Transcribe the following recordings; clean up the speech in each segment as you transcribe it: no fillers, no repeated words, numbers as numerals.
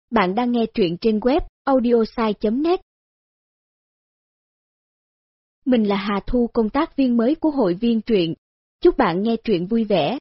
Bạn đang nghe truyện trên web audiosai.net. Mình là Hà Thu, công tác viên mới của hội viên truyện. Chúc bạn nghe truyện vui vẻ.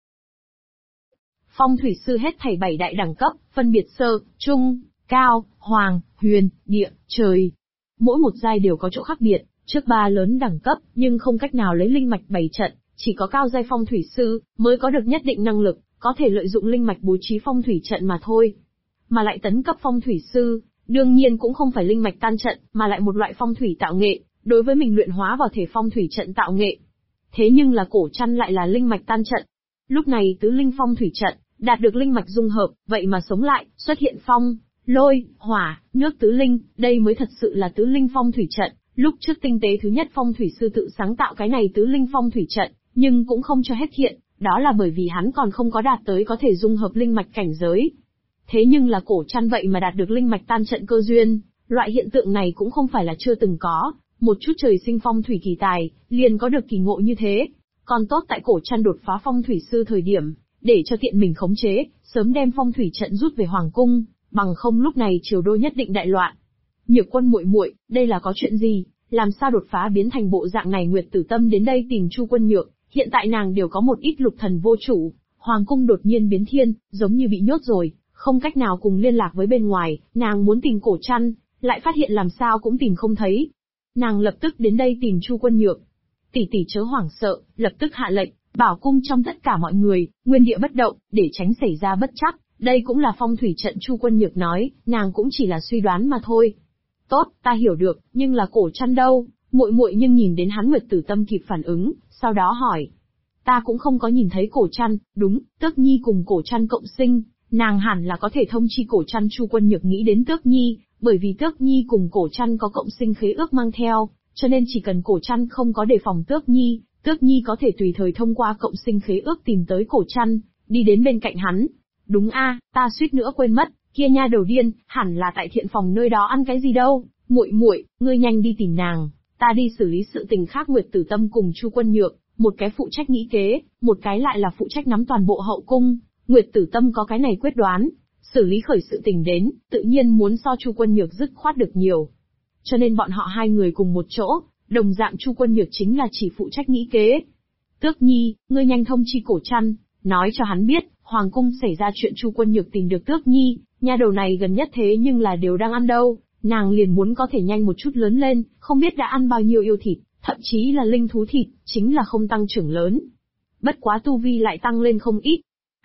Phong thủy sư hết thảy 7 đại đẳng cấp, phân biệt sơ, trung, cao, hoàng, huyền, địa, trời. Mỗi một giai đều có chỗ khác biệt, trước 3 lớn đẳng cấp, nhưng không cách nào lấy linh mạch bày trận, chỉ có cao giai phong thủy sư mới có được nhất định năng lực, có thể lợi dụng linh mạch bố trí phong thủy trận mà thôi. Mà lại tấn cấp phong thủy sư, đương nhiên cũng không phải linh mạch tan trận, mà lại một loại phong thủy tạo nghệ, đối với mình luyện hóa vào thể phong thủy trận tạo nghệ. Thế nhưng là cổ chăn lại là linh mạch tan trận. Lúc này tứ linh phong thủy trận, đạt được linh mạch dung hợp, vậy mà sống lại, xuất hiện phong, lôi, hỏa, nước tứ linh, đây mới thật sự là tứ linh phong thủy trận. Lúc trước tinh tế thứ nhất phong thủy sư tự sáng tạo cái này tứ linh phong thủy trận, nhưng cũng không cho hết hiện, đó là bởi vì hắn còn không có đạt tới có thể dung hợp linh mạch cảnh giới. Thế nhưng là cổ chăn vậy mà đạt được linh mạch tan trận cơ duyên, loại hiện tượng này cũng không phải là chưa từng có, một chút trời sinh phong thủy kỳ tài, liền có được kỳ ngộ như thế. Còn tốt tại cổ chăn đột phá phong thủy sư thời điểm, để cho tiện mình khống chế, sớm đem phong thủy trận rút về hoàng cung, bằng không lúc này triều đô nhất định đại loạn. Nhược Quân muội muội, đây là có chuyện gì? Làm sao đột phá biến thành bộ dạng này? Nguyệt Tử Tâm đến đây tìm Chu Quân Nhược, hiện tại nàng đều có một ít lục thần vô chủ, hoàng cung đột nhiên biến thiên, giống như bị nhốt rồi, không cách nào cùng liên lạc với bên ngoài, nàng muốn tìm cổ chăn, lại phát hiện làm sao cũng tìm không thấy. Nàng lập tức đến đây tìm Chu Quân Nhược. Tỷ tỷ chớ hoảng sợ, lập tức hạ lệnh, bảo cung trong tất cả mọi người, nguyên địa bất động, để tránh xảy ra bất trắc. Đây cũng là phong thủy trận. Chu Quân Nhược nói, nàng cũng chỉ là suy đoán mà thôi. Tốt, ta hiểu được, nhưng là cổ chăn đâu? Muội muội nhưng nhìn đến hắn. Nguyệt Tử Tâm kịp phản ứng, sau đó hỏi. Ta cũng không có nhìn thấy cổ chăn, đúng, Tước Nhi cùng cổ chăn cộng sinh, nàng hẳn là có thể thông chi cổ chăn. Chu Quân Nhược nghĩ đến Tước Nhi, bởi vì Tước Nhi cùng cổ chăn có cộng sinh khế ước mang theo, cho nên chỉ cần cổ chăn không có đề phòng Tước Nhi có thể tùy thời thông qua cộng sinh khế ước tìm tới cổ chăn, đi đến bên cạnh hắn. Đúng a, ta suýt nữa quên mất, kia nha đầu điên, hẳn là tại thiện phòng nơi đó ăn cái gì đâu. Muội muội, ngươi nhanh đi tìm nàng, ta đi xử lý sự tình khác. Nguyệt Tử Tâm cùng Chu Quân Nhược, một cái phụ trách nghĩ kế, một cái lại là phụ trách nắm toàn bộ hậu cung. Nguyệt Tử Tâm có cái này quyết đoán, xử lý khởi sự tình đến, tự nhiên muốn so Chu Quân Nhược dứt khoát được nhiều. Cho nên bọn họ hai người cùng một chỗ, đồng dạng Chu Quân Nhược chính là chỉ phụ trách nghĩ kế. Tước Nhi, ngươi nhanh thông chi cổ chăn, nói cho hắn biết, hoàng cung xảy ra chuyện. Chu Quân Nhược tìm được Tước Nhi, nha đầu này gần nhất thế nhưng là đều đang ăn đâu, nàng liền muốn có thể nhanh một chút lớn lên, không biết đã ăn bao nhiêu yêu thịt, thậm chí là linh thú thịt, chính là không tăng trưởng lớn. Bất quá tu vi lại tăng lên không ít.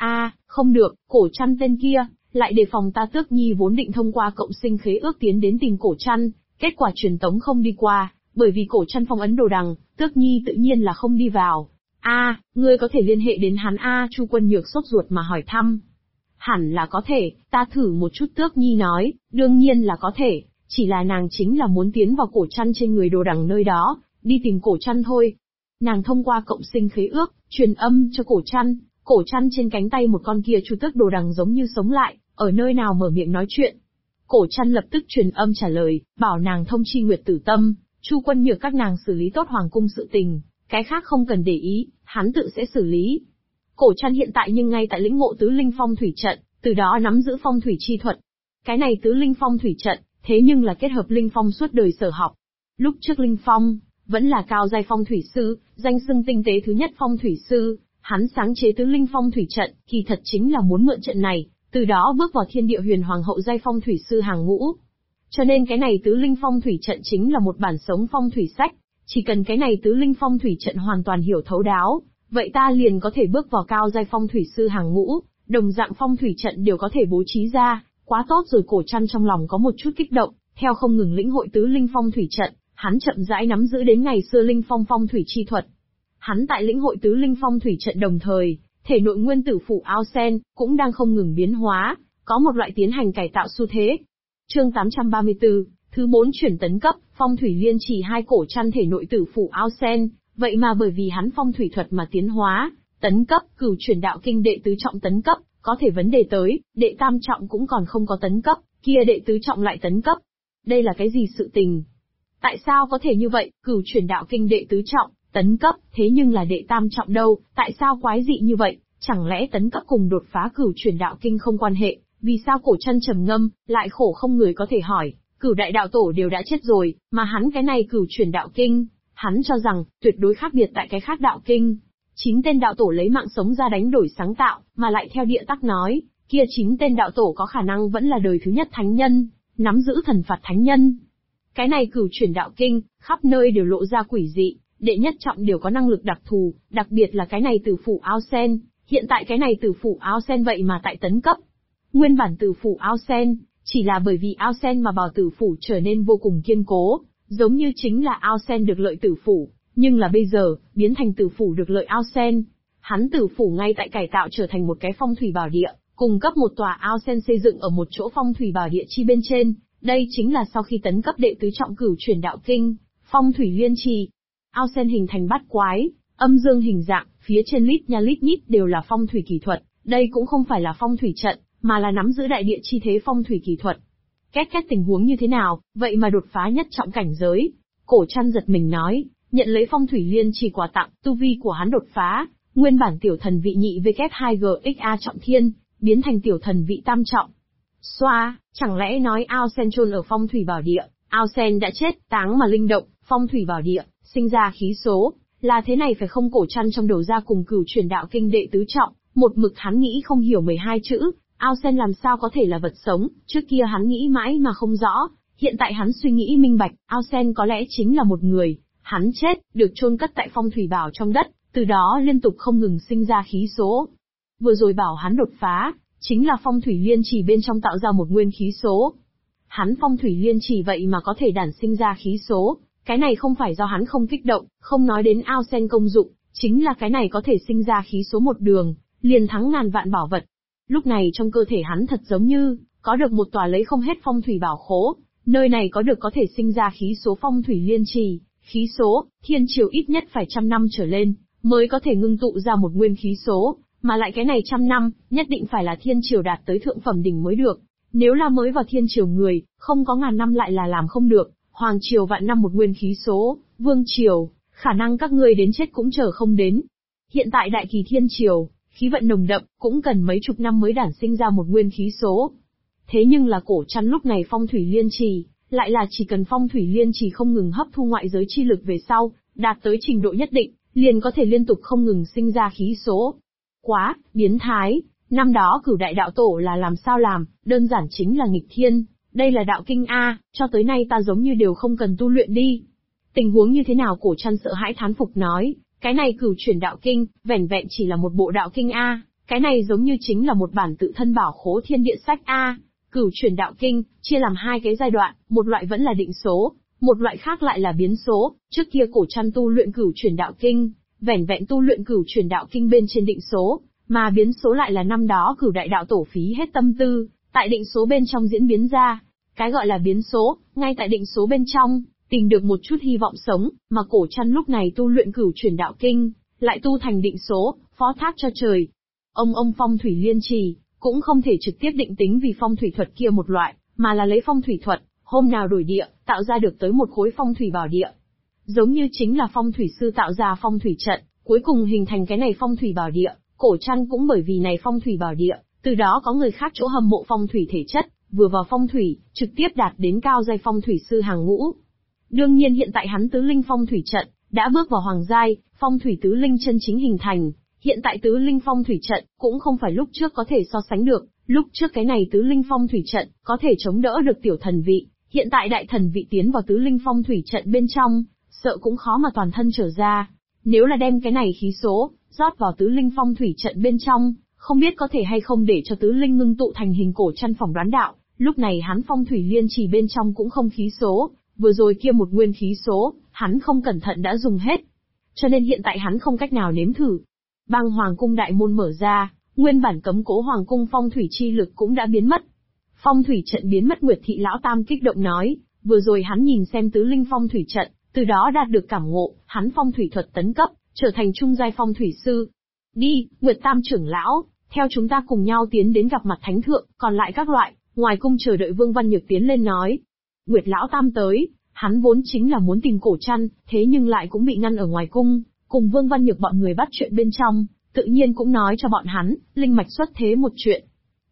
Không được, cổ chăn tên kia, lại đề phòng ta. Tước Nhi vốn định thông qua cộng sinh khế ước tiến đến tìm cổ chăn, kết quả truyền tống không đi qua, bởi vì cổ chăn phong ấn đồ đằng, Tước Nhi tự nhiên là không đi vào. Ngươi có thể liên hệ đến hắn Chu Quân Nhược sốt ruột mà hỏi thăm. Hẳn là có thể, ta thử một chút. Tước Nhi nói, đương nhiên là có thể, chỉ là nàng chính là muốn tiến vào cổ chăn trên người đồ đằng nơi đó, đi tìm cổ chăn thôi. Nàng thông qua cộng sinh khế ước, truyền âm cho cổ chăn trên cánh tay một con kia chu tước đồ đằng giống như sống lại, ở nơi nào mở miệng nói chuyện. Cổ chăn lập tức truyền âm trả lời, bảo nàng thông chi Nguyệt Tử Tâm, Chu Quân Nhược các nàng xử lý tốt hoàng cung sự tình, cái khác không cần để ý, hắn tự sẽ xử lý. Cổ chăn hiện tại nhưng ngay tại lĩnh ngộ tứ linh phong thủy trận, từ đó nắm giữ phong thủy chi thuật. Cái này tứ linh phong thủy trận, thế nhưng là kết hợp linh phong suốt đời sở học. Lúc trước linh phong vẫn là cao giai phong thủy sư, danh xưng tinh tế thứ nhất phong thủy sư, hắn sáng chế tứ linh phong thủy trận, kỳ thật chính là muốn mượn trận này, từ đó bước vào thiên địa huyền hoàng hậu giai phong thủy sư hàng ngũ. Cho nên cái này tứ linh phong thủy trận chính là một bản sống phong thủy sách, chỉ cần cái này tứ linh phong thủy trận hoàn toàn hiểu thấu đáo, vậy ta liền có thể bước vào cao giai phong thủy sư hàng ngũ, đồng dạng phong thủy trận đều có thể bố trí ra, quá tốt rồi. Cổ chăn trong lòng có một chút kích động, theo không ngừng lĩnh hội tứ linh phong thủy trận, hắn chậm rãi nắm giữ đến ngày xưa linh phong phong thủy chi thuật. Hắn tại lĩnh hội tứ linh phong thủy trận đồng thời, thể nội nguyên tử phủ ao sen cũng đang không ngừng biến hóa, có một loại tiến hành cải tạo xu thế. Chương 834, thứ 4 chuyển tấn cấp, phong thủy liên chỉ. Hai cổ chăn thể nội tử phủ ao sen, vậy mà bởi vì hắn phong thủy thuật mà tiến hóa, tấn cấp. Cửu chuyển đạo kinh đệ tứ trọng tấn cấp, có thể vấn đề tới, đệ tam trọng cũng còn không có tấn cấp, kia đệ tứ trọng lại tấn cấp. Đây là cái gì sự tình? Tại sao có thể như vậy? Cửu chuyển đạo kinh đệ tứ trọng tấn cấp, thế nhưng là đệ tam trọng đâu, tại sao quái dị như vậy? Chẳng lẽ tấn cấp cùng đột phá cửu chuyển đạo kinh không quan hệ, Vì sao Cổ Trăn trầm ngâm, lại khổ không người có thể hỏi, Cửu đại đạo tổ đều đã chết rồi, mà hắn cái này Cửu Chuyển đạo kinh, hắn cho rằng, tuyệt đối khác biệt tại cái khác đạo kinh. 9 tên đạo tổ lấy mạng sống ra đánh đổi sáng tạo, mà lại theo địa tắc nói, kia 9 tên đạo tổ có khả năng vẫn là đời thứ nhất thánh nhân, nắm giữ thần phạt thánh nhân. Cái này Cửu Chuyển đạo kinh, khắp nơi đều lộ ra quỷ dị, đệ nhất trọng đều có năng lực đặc thù, đặc biệt là cái này Tử Phủ Ao Sen, hiện tại cái này Tử Phủ Ao Sen vậy mà tại tấn cấp. Nguyên bản Tử Phủ Ao Sen, chỉ là bởi vì Ao Sen mà bảo Tử Phủ trở nên vô cùng kiên cố, giống như chính là Ao Sen được lợi Tử Phủ, nhưng là bây giờ, biến thành Tử Phủ được lợi Ao Sen. Hắn Tử Phủ ngay tại cải tạo trở thành một cái phong thủy bảo địa, cung cấp một tòa Ao Sen xây dựng ở một chỗ phong thủy bảo địa chi bên trên, đây chính là sau khi tấn cấp đệ tứ trọng Cửu Chuyển đạo kinh, phong thủy liên trì. Ao Sen hình thành bát quái, âm dương hình dạng, phía trên lít nha lít nhít đều là phong thủy kỹ thuật, đây cũng không phải là phong thủy trận, mà là nắm giữ đại địa chi thế phong thủy kỹ thuật. Két tình huống như thế nào, vậy mà đột phá nhất trọng cảnh giới. Cổ Trăn giật mình nói, nhận lấy phong thủy liên trì quà tặng, tu vi của hắn đột phá, nguyên bản tiểu thần vị nhị W2GXA trọng thiên, biến thành tiểu thần vị tam trọng. Xoa, chẳng lẽ nói Ao Sen chôn ở phong thủy bảo địa, Ao Sen đã chết, táng mà linh động, phong thủy bảo địa, sinh ra khí số, là thế này phải không? Cổ Trăn trong đầu ra cùng Cửu Chuyển đạo kinh đệ tứ trọng, một mực hắn nghĩ không hiểu 12 chữ, Ao Sen làm sao có thể là vật sống, trước kia hắn nghĩ mãi mà không rõ, hiện tại hắn suy nghĩ minh bạch, Ao Sen có lẽ chính là một người, hắn chết, được chôn cất tại phong thủy bảo trong đất, từ đó liên tục không ngừng sinh ra khí số. Vừa rồi bảo hắn đột phá, chính là phong thủy liên trì bên trong tạo ra một nguyên khí số. Hắn phong thủy liên trì vậy mà có thể đản sinh ra khí số, cái này không phải do hắn không kích động, không nói đến Ao Sen công dụng, chính là cái này có thể sinh ra khí số một đường, liền thắng ngàn vạn bảo vật. Lúc này trong cơ thể hắn thật giống như, có được một tòa lấy không hết phong thủy bảo khố, nơi này có thể sinh ra khí số phong thủy liên trì, khí số, thiên triều ít nhất phải 100 năm trở lên, mới có thể ngưng tụ ra một nguyên khí số, mà lại cái này 100 năm, nhất định phải là thiên triều đạt tới thượng phẩm đỉnh mới được. Nếu là mới vào thiên triều người, không có ngàn năm lại là làm không được, hoàng triều vạn năm một nguyên khí số, vương triều, khả năng các ngươi đến chết cũng chờ không đến. Hiện tại đại kỳ thiên triều, khí vận nồng đậm, cũng cần mấy chục năm mới đản sinh ra một nguyên khí số. Thế nhưng là Cổ Trăn lúc này phong thủy liên trì, lại là chỉ cần phong thủy liên trì không ngừng hấp thu ngoại giới chi lực về sau, đạt tới trình độ nhất định, liền có thể liên tục không ngừng sinh ra khí số. Quá, biến thái, năm đó Cửu đại đạo tổ là làm sao làm, đơn giản chính là nghịch thiên, đây là đạo kinh A, cho tới nay ta giống như đều không cần tu luyện đi. Tình huống như thế nào? Cổ Trăn sợ hãi thán phục nói, cái này Cửu Chuyển đạo kinh, vẻn vẹn chỉ là một bộ đạo kinh A, cái này giống như chính là một bản tự thân bảo khố thiên địa sách A. Cửu Chuyển đạo kinh, chia làm hai cái giai đoạn, một loại vẫn là định số, một loại khác lại là biến số. Trước kia Cổ Trăn tu luyện Cửu Chuyển đạo kinh, vẻn vẹn tu luyện Cửu Chuyển đạo kinh bên trên định số, mà biến số lại là năm đó Cửu đại đạo tổ phí hết tâm tư, tại định số bên trong diễn biến ra. Cái gọi là biến số, ngay tại định số bên trong, tìm được một chút hy vọng sống, mà Cổ Trăn lúc này tu luyện Cửu Chuyển đạo kinh, lại tu thành định số, phó thác cho trời. Ông phong thủy liên trì, cũng không thể trực tiếp định tính vì phong thủy thuật kia một loại, mà là lấy phong thủy thuật, hôm nào đổi địa, tạo ra được tới một khối phong thủy bảo địa. Giống như chính là phong thủy sư tạo ra phong thủy trận, cuối cùng hình thành cái này phong thủy bảo địa. Cổ Trăn cũng bởi vì này phong thủy bảo địa, từ đó có người khác chỗ hâm mộ phong thủy thể chất, vừa vào phong thủy, trực tiếp đạt đến cao giai phong thủy sư hàng ngũ. Đương nhiên hiện tại hắn tứ linh phong thủy trận, đã bước vào hoàng giai, phong thủy tứ linh chân chính hình thành. Hiện tại tứ linh phong thủy trận, cũng không phải lúc trước có thể so sánh được, lúc trước cái này tứ linh phong thủy trận, có thể chống đỡ được tiểu thần vị, hiện tại đại thần vị tiến vào tứ linh phong thủy trận bên trong, sợ cũng khó mà toàn thân trở ra. Nếu là đem cái này khí số, rót vào tứ linh phong thủy trận bên trong, không biết có thể hay không để cho tứ linh ngưng tụ thành hình. Cổ Trăn phỏng đoán đạo, lúc này hắn phong thủy liên trì bên trong cũng không khí số, vừa rồi kia một nguyên khí số, hắn không cẩn thận đã dùng hết. Cho nên hiện tại hắn không cách nào nếm thử. Băng hoàng cung đại môn mở ra, nguyên bản cấm cố hoàng cung phong thủy chi lực cũng đã biến mất. Phong thủy trận biến mất. Nguyệt thị lão tam kích động nói, vừa rồi hắn nhìn xem tứ linh phong thủy trận, từ đó đạt được cảm ngộ, hắn phong thủy thuật tấn cấp, trở thành trung giai phong thủy sư. Đi, Nguyệt tam trưởng lão, theo chúng ta cùng nhau tiến đến gặp mặt thánh thượng, còn lại các loại, ngoài cung chờ đợi. Vương Văn Nhược tiến lên nói. Nguyệt lão tam tới, hắn vốn chính là muốn tìm Cổ Trăn, thế nhưng lại cũng bị ngăn ở ngoài cung, cùng Vương Văn Nhược bọn người bắt chuyện bên trong, tự nhiên cũng nói cho bọn hắn, linh mạch xuất thế một chuyện.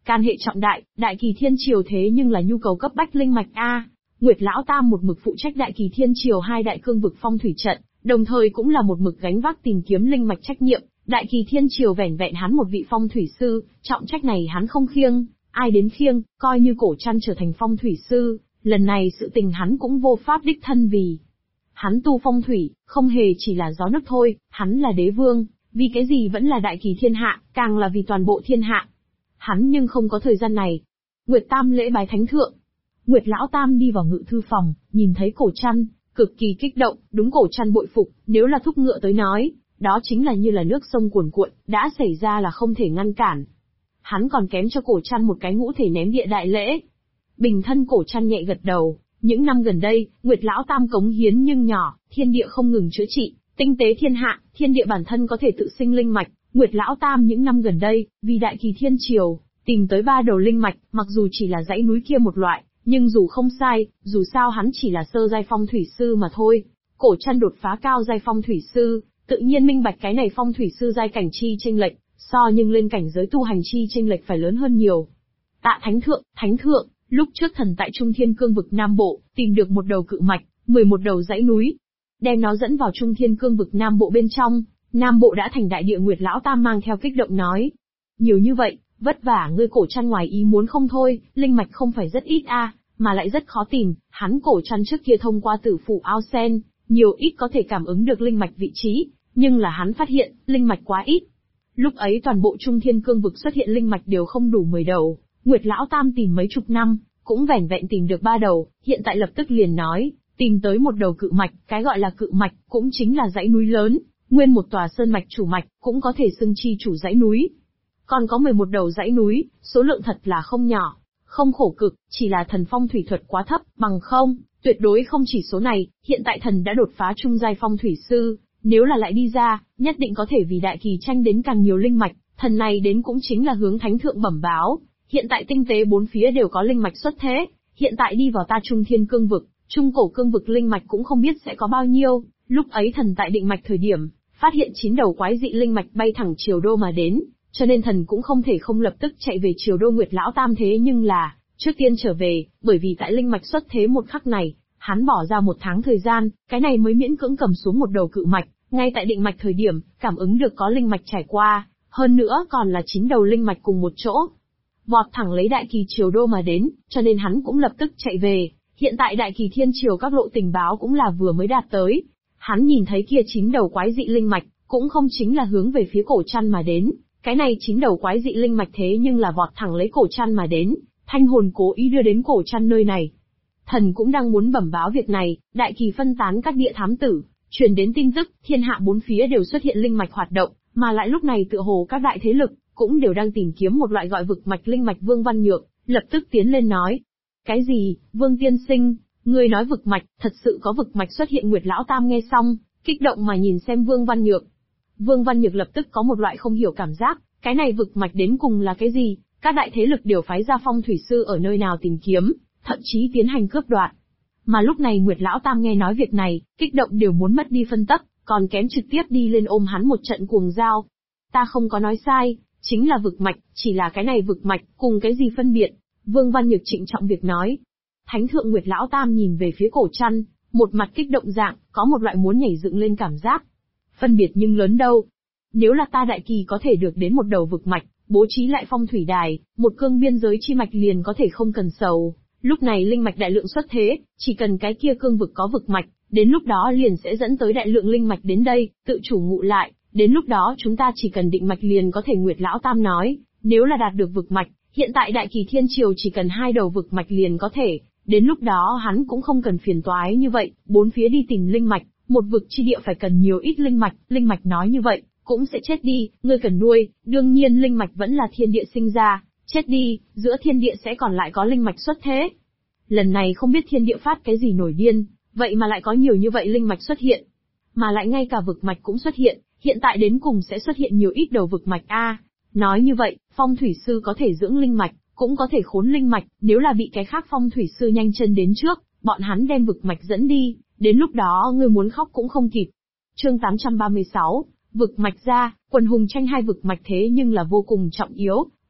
can hệ trọng đại, Đại Kỳ Thiên Triều thế nhưng là nhu cầu cấp bách linh mạch a. Nguyệt Lão Tam một mực phụ trách Đại Kỳ Thiên Triều hai đại cương vực phong thủy trận, đồng thời cũng là một mực gánh vác tìm kiếm linh mạch trách nhiệm. Đại Kỳ Thiên Triều vẻn vẹn hắn một vị phong thủy sư, trọng trách này hắn không khiêng, ai đến khiêng, coi như Cổ Trăn trở thành phong thủy sư, lần này sự tình hắn cũng vô pháp đích thân vì. Hắn tu phong thủy, không hề chỉ là gió nước thôi, hắn là đế vương, vì cái gì vẫn là đại kỳ thiên hạ, càng là vì toàn bộ thiên hạ. Hắn nhưng không có thời gian này. Nguyệt Tam lễ bái thánh thượng. Nguyệt Lão Tam đi vào ngự thư phòng, nhìn thấy Cổ Trăn, cực kỳ kích động, đúng Cổ Trăn bội phục, nếu là thúc ngựa tới nói, đó chính là như là nước sông cuồn cuộn, đã xảy ra là không thể ngăn cản. Hắn còn kém cho Cổ Trăn một cái ngũ thể ném địa đại lễ. Bình thân Cổ Trăn nhẹ gật đầu, những năm gần đây, Nguyệt Lão Tam cống hiến nhưng nhỏ, thiên địa không ngừng chữa trị, tinh tế thiên hạ, thiên địa bản thân có thể tự sinh linh mạch. Nguyệt Lão Tam những năm gần đây, vì Đại Kỳ Thiên Triều, tìm tới 3 đầu linh mạch, mặc dù chỉ là dãy núi kia một loại, nhưng dù không sai, dù sao hắn chỉ là sơ giai phong thủy sư mà thôi. Cổ Trăn đột phá cao giai phong thủy sư, tự nhiên minh bạch cái này phong thủy sư giai cảnh chi chênh lệch, so nhưng lên cảnh giới tu hành chi chênh lệch phải lớn hơn nhiều. Tạ Thánh Thượng, lúc trước thần tại Trung Thiên Cương vực Nam Bộ, tìm được một đầu cự mạch, 11 đầu dãy núi, đem nó dẫn vào Trung Thiên Cương vực Nam Bộ bên trong, Nam Bộ đã thành đại địa. Nguyệt Lão Tam mang theo kích động nói. Nhiều như vậy, vất vả ngươi. Cổ Trăn ngoài ý muốn không thôi, linh mạch không phải rất ít mà lại rất khó tìm, hắn Cổ Trăn trước kia thông qua tử phủ ao sen, nhiều ít có thể cảm ứng được linh mạch vị trí, nhưng là hắn phát hiện, linh mạch quá ít. Lúc ấy toàn bộ Trung Thiên Cương vực xuất hiện linh mạch đều không đủ 10 đầu, Nguyệt Lão Tam tìm mấy chục năm, cũng vẻn vẹn tìm được 3 đầu, hiện tại lập tức liền nói, tìm tới một đầu cự mạch, cái gọi là cự mạch, cũng chính là dãy núi lớn, nguyên một tòa sơn mạch chủ mạch, cũng có thể xưng chi chủ dãy núi. Còn có 11 đầu dãy núi, số lượng thật là không nhỏ, không khổ cực, chỉ là thần phong thủy thuật quá thấp, bằng không, tuyệt đối không chỉ số này, hiện tại thần đã đột phá trung giai phong thủy sư, nếu là lại đi ra, nhất định có thể vì đại kỳ tranh đến càng nhiều linh mạch, thần này đến cũng chính là hướng thánh thượng bẩm báo. Hiện tại tinh tế 4 phía đều có linh mạch xuất thế, hiện tại đi vào ta Trung Thiên Cương vực, Trung Cổ Cương vực linh mạch cũng không biết sẽ có bao nhiêu. Lúc ấy thần tại định mạch thời điểm, phát hiện 9 đầu quái dị linh mạch bay thẳng Triều Đô mà đến, cho nên thần cũng không thể không lập tức chạy về Triều Đô. Nguyệt Lão Tam thế nhưng là, trước tiên trở về, bởi vì tại linh mạch xuất thế một khắc này, hắn bỏ ra 1 tháng thời gian, cái này mới miễn cưỡng cầm xuống một đầu cự mạch, ngay tại định mạch thời điểm, cảm ứng được có linh mạch trải qua, hơn nữa còn là 9 đầu linh mạch cùng một chỗ. Vọt thẳng lấy Đại Kỳ Triều Đô mà đến, cho nên hắn cũng lập tức chạy về. Hiện tại Đại Kỳ Thiên Triều các lộ tình báo cũng là vừa mới đạt tới. Hắn nhìn thấy kia 9 đầu quái dị linh mạch, cũng không chính là hướng về phía Cổ Trăn mà đến. Cái này 9 đầu quái dị linh mạch thế nhưng là vọt thẳng lấy Cổ Trăn mà đến, Thanh hồn cố ý đưa đến Cổ Trăn nơi này. Thần cũng đang muốn bẩm báo việc này, Đại Kỳ phân tán các địa thám tử, truyền đến tin tức, thiên hạ 4 phía đều xuất hiện linh mạch hoạt động, mà lại lúc này tựa hồ các đại thế lực cũng đều đang tìm kiếm một loại gọi vực mạch linh mạch. Vương Văn Nhược lập tức tiến lên nói. Cái gì, Vương tiên sinh, ngươi nói vực mạch, thật sự có vực mạch xuất hiện? Nguyệt Lão Tam nghe xong, kích động mà nhìn xem Vương Văn Nhược. Vương Văn Nhược lập tức có một loại không hiểu cảm giác, cái này vực mạch đến cùng là cái gì? Các đại thế lực đều phái ra phong thủy sư ở nơi nào tìm kiếm, thậm chí tiến hành cướp đoạt. Mà lúc này Nguyệt Lão Tam nghe nói việc này, kích động đều muốn mất đi phân tấp, còn kém trực tiếp đi lên ôm hắn một trận cuồng giao. Ta không có nói sai, chính là vực mạch, chỉ là cái này vực mạch, cùng cái gì phân biệt? Vương Văn Nhược trịnh trọng việc nói. Thánh thượng. Nguyệt Lão Tam nhìn về phía Cổ Trăn, một mặt kích động dạng, có một loại muốn nhảy dựng lên cảm giác. Phân biệt nhưng lớn đâu. Nếu là ta Đại Kỳ có thể được đến một đầu vực mạch, bố trí lại phong thủy đài, một cương biên giới chi mạch liền có thể không cần sầu. Lúc này linh mạch đại lượng xuất thế, chỉ cần cái kia cương vực có vực mạch, đến lúc đó liền sẽ dẫn tới đại lượng linh mạch đến đây, tự chủ ngụ lại, đến lúc đó chúng ta chỉ cần định mạch liền có thể. Nguyệt Lão Tam nói, nếu là đạt được vực mạch, hiện tại Đại Kỳ Thiên Triều chỉ cần 2 đầu vực mạch liền có thể, đến lúc đó hắn cũng không cần phiền toái như vậy, 4 phía đi tìm linh mạch, một vực chi địa phải cần nhiều ít linh mạch nói như vậy, cũng sẽ chết đi, ngươi cần nuôi, đương nhiên linh mạch vẫn là thiên địa sinh ra, chết đi, giữa thiên địa sẽ còn lại có linh mạch xuất thế. Lần này không biết thiên địa phát cái gì nổi điên, vậy mà lại có nhiều như vậy linh mạch xuất hiện. Mà lại ngay cả vực mạch cũng xuất hiện, hiện tại đến cùng sẽ xuất hiện nhiều ít đầu vực mạch Nói như vậy, phong thủy sư có thể dưỡng linh mạch, cũng có thể khốn linh mạch, nếu là bị cái khác phong thủy sư nhanh chân đến trước, bọn hắn đem vực mạch dẫn đi, đến lúc đó ngươi muốn khóc cũng không kịp. Chương 836, vực mạch ra, quần hùng tranh 2 vực mạch thế nhưng là vô cùng trọng yếu,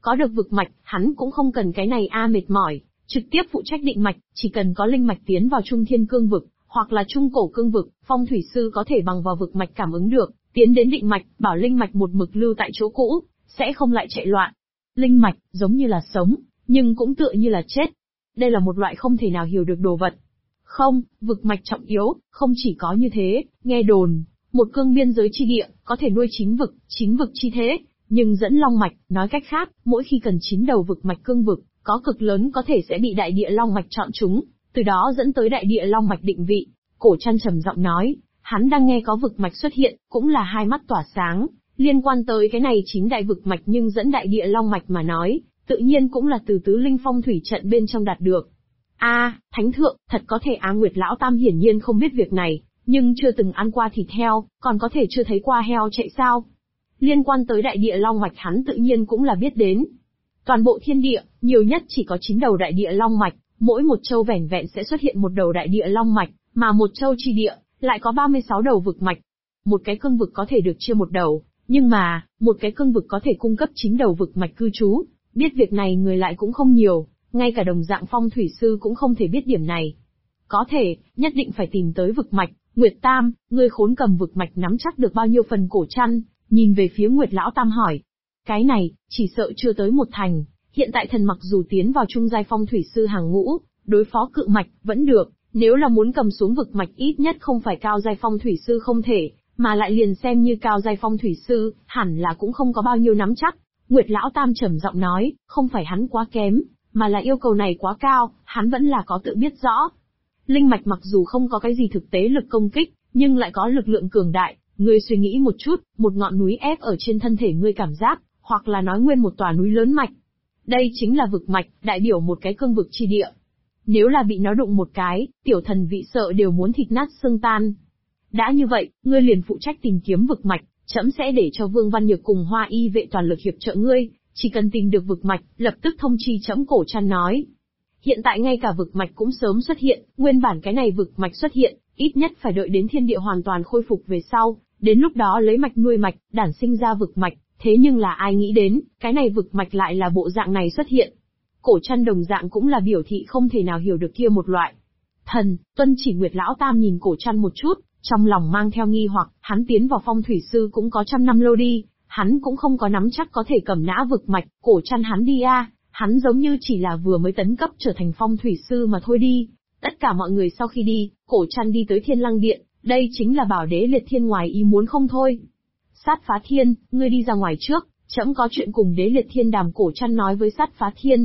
Có được vực mạch, hắn cũng không cần cái này mệt mỏi, trực tiếp phụ trách định mạch, chỉ cần có linh mạch tiến vào Trung Thiên Cương vực, hoặc là Trung Cổ Cương vực, phong thủy sư có thể bằng vào vực mạch cảm ứng được, tiến đến định mạch, bảo linh mạch một mực lưu tại chỗ cũ, sẽ không lại chạy loạn. Linh mạch, giống như là sống, nhưng cũng tựa như là chết. Đây là một loại không thể nào hiểu được đồ vật. Không, vực mạch trọng yếu, không chỉ có như thế, nghe đồn, một cương biên giới chi địa, có thể nuôi chín vực chi thế, nhưng dẫn long mạch, nói cách khác, mỗi khi cần 9 đầu vực mạch cương vực, có cực lớn có thể sẽ bị đại địa long mạch chọn chúng, từ đó dẫn tới đại địa long mạch định vị. Cổ Trăn trầm giọng nói, hắn đang nghe có vực mạch xuất hiện, cũng là hai mắt tỏa sáng, liên quan tới cái này 9 đại vực mạch nhưng dẫn đại địa long mạch mà nói, tự nhiên cũng là từ tứ linh phong thủy trận bên trong đạt được. Thánh thượng, thật có thể Nguyệt lão tam hiển nhiên không biết việc này, nhưng chưa từng ăn qua thịt heo, còn có thể chưa thấy qua heo chạy sao? Liên quan tới đại địa long mạch hắn tự nhiên cũng là biết đến. Toàn bộ thiên địa, nhiều nhất chỉ có 9 đầu đại địa long mạch, mỗi một châu vẻn vẹn sẽ xuất hiện một đầu đại địa long mạch, mà một châu chi địa, lại có 36 đầu vực mạch. Một cái cương vực có thể được chia một đầu, nhưng mà, một cái cương vực có thể cung cấp 9 đầu vực mạch cư trú. Biết việc này người lại cũng không nhiều, ngay cả đồng dạng phong thủy sư cũng không thể biết điểm này. Có thể, nhất định phải tìm tới vực mạch. Nguyệt Tam, ngươi khốn cầm vực mạch nắm chắc được bao nhiêu phần? Cổ Trăn nhìn về phía Nguyệt lão tam hỏi. Cái này, chỉ sợ chưa tới 1 thành, hiện tại thần mặc dù tiến vào trung giai phong thủy sư hàng ngũ, đối phó cự mạch, vẫn được, nếu là muốn cầm xuống vực mạch ít nhất không phải cao giai phong thủy sư không thể, mà lại liền xem như cao giai phong thủy sư, hẳn là cũng không có bao nhiêu nắm chắc. Nguyệt lão tam trầm giọng nói, không phải hắn quá kém, mà là yêu cầu này quá cao, hắn vẫn là có tự biết rõ. Linh mạch mặc dù không có cái gì thực tế lực công kích, nhưng lại có lực lượng cường đại, ngươi suy nghĩ một chút, một ngọn núi ép ở trên thân thể ngươi cảm giác, hoặc là nói nguyên một tòa núi lớn mạch. Đây chính là vực mạch, đại biểu một cái cương vực chi địa. Nếu là bị nó đụng một cái, tiểu thần vị sợ đều muốn thịt nát xương tan. Đã như vậy, ngươi liền phụ trách tìm kiếm vực mạch, trẫm sẽ để cho Vương Văn Nhược cùng Hoa Y vệ toàn lực hiệp trợ ngươi, chỉ cần tìm được vực mạch, lập tức thông chi trẫm. Cổ Trăn nói. Hiện tại ngay cả vực mạch cũng sớm xuất hiện, nguyên bản cái này vực mạch xuất hiện, ít nhất phải đợi đến thiên địa hoàn toàn khôi phục về sau, đến lúc đó lấy mạch nuôi mạch, đản sinh ra vực mạch, thế nhưng là ai nghĩ đến, cái này vực mạch lại là bộ dạng này xuất hiện. Cổ Trăn đồng dạng cũng là biểu thị không thể nào hiểu được kia một loại. Thần, tuân chỉ. Nguyệt lão tam nhìn Cổ Trăn một chút, trong lòng mang theo nghi hoặc, hắn tiến vào phong thủy sư cũng có 100 năm lâu đi, hắn cũng không có nắm chắc có thể cầm nã vực mạch. Cổ Trăn hắn đi hắn giống như chỉ là vừa mới tấn cấp trở thành phong thủy sư mà thôi đi. Tất cả mọi người sau khi đi, Cổ Trăn đi tới Thiên Lăng Điện, đây chính là Bảo Đế Liệt Thiên ngoài ý muốn không thôi. Sát Phá Thiên, ngươi đi ra ngoài trước, trẫm có chuyện cùng Đế Liệt Thiên đàm. Cổ Trăn nói với Sát Phá Thiên.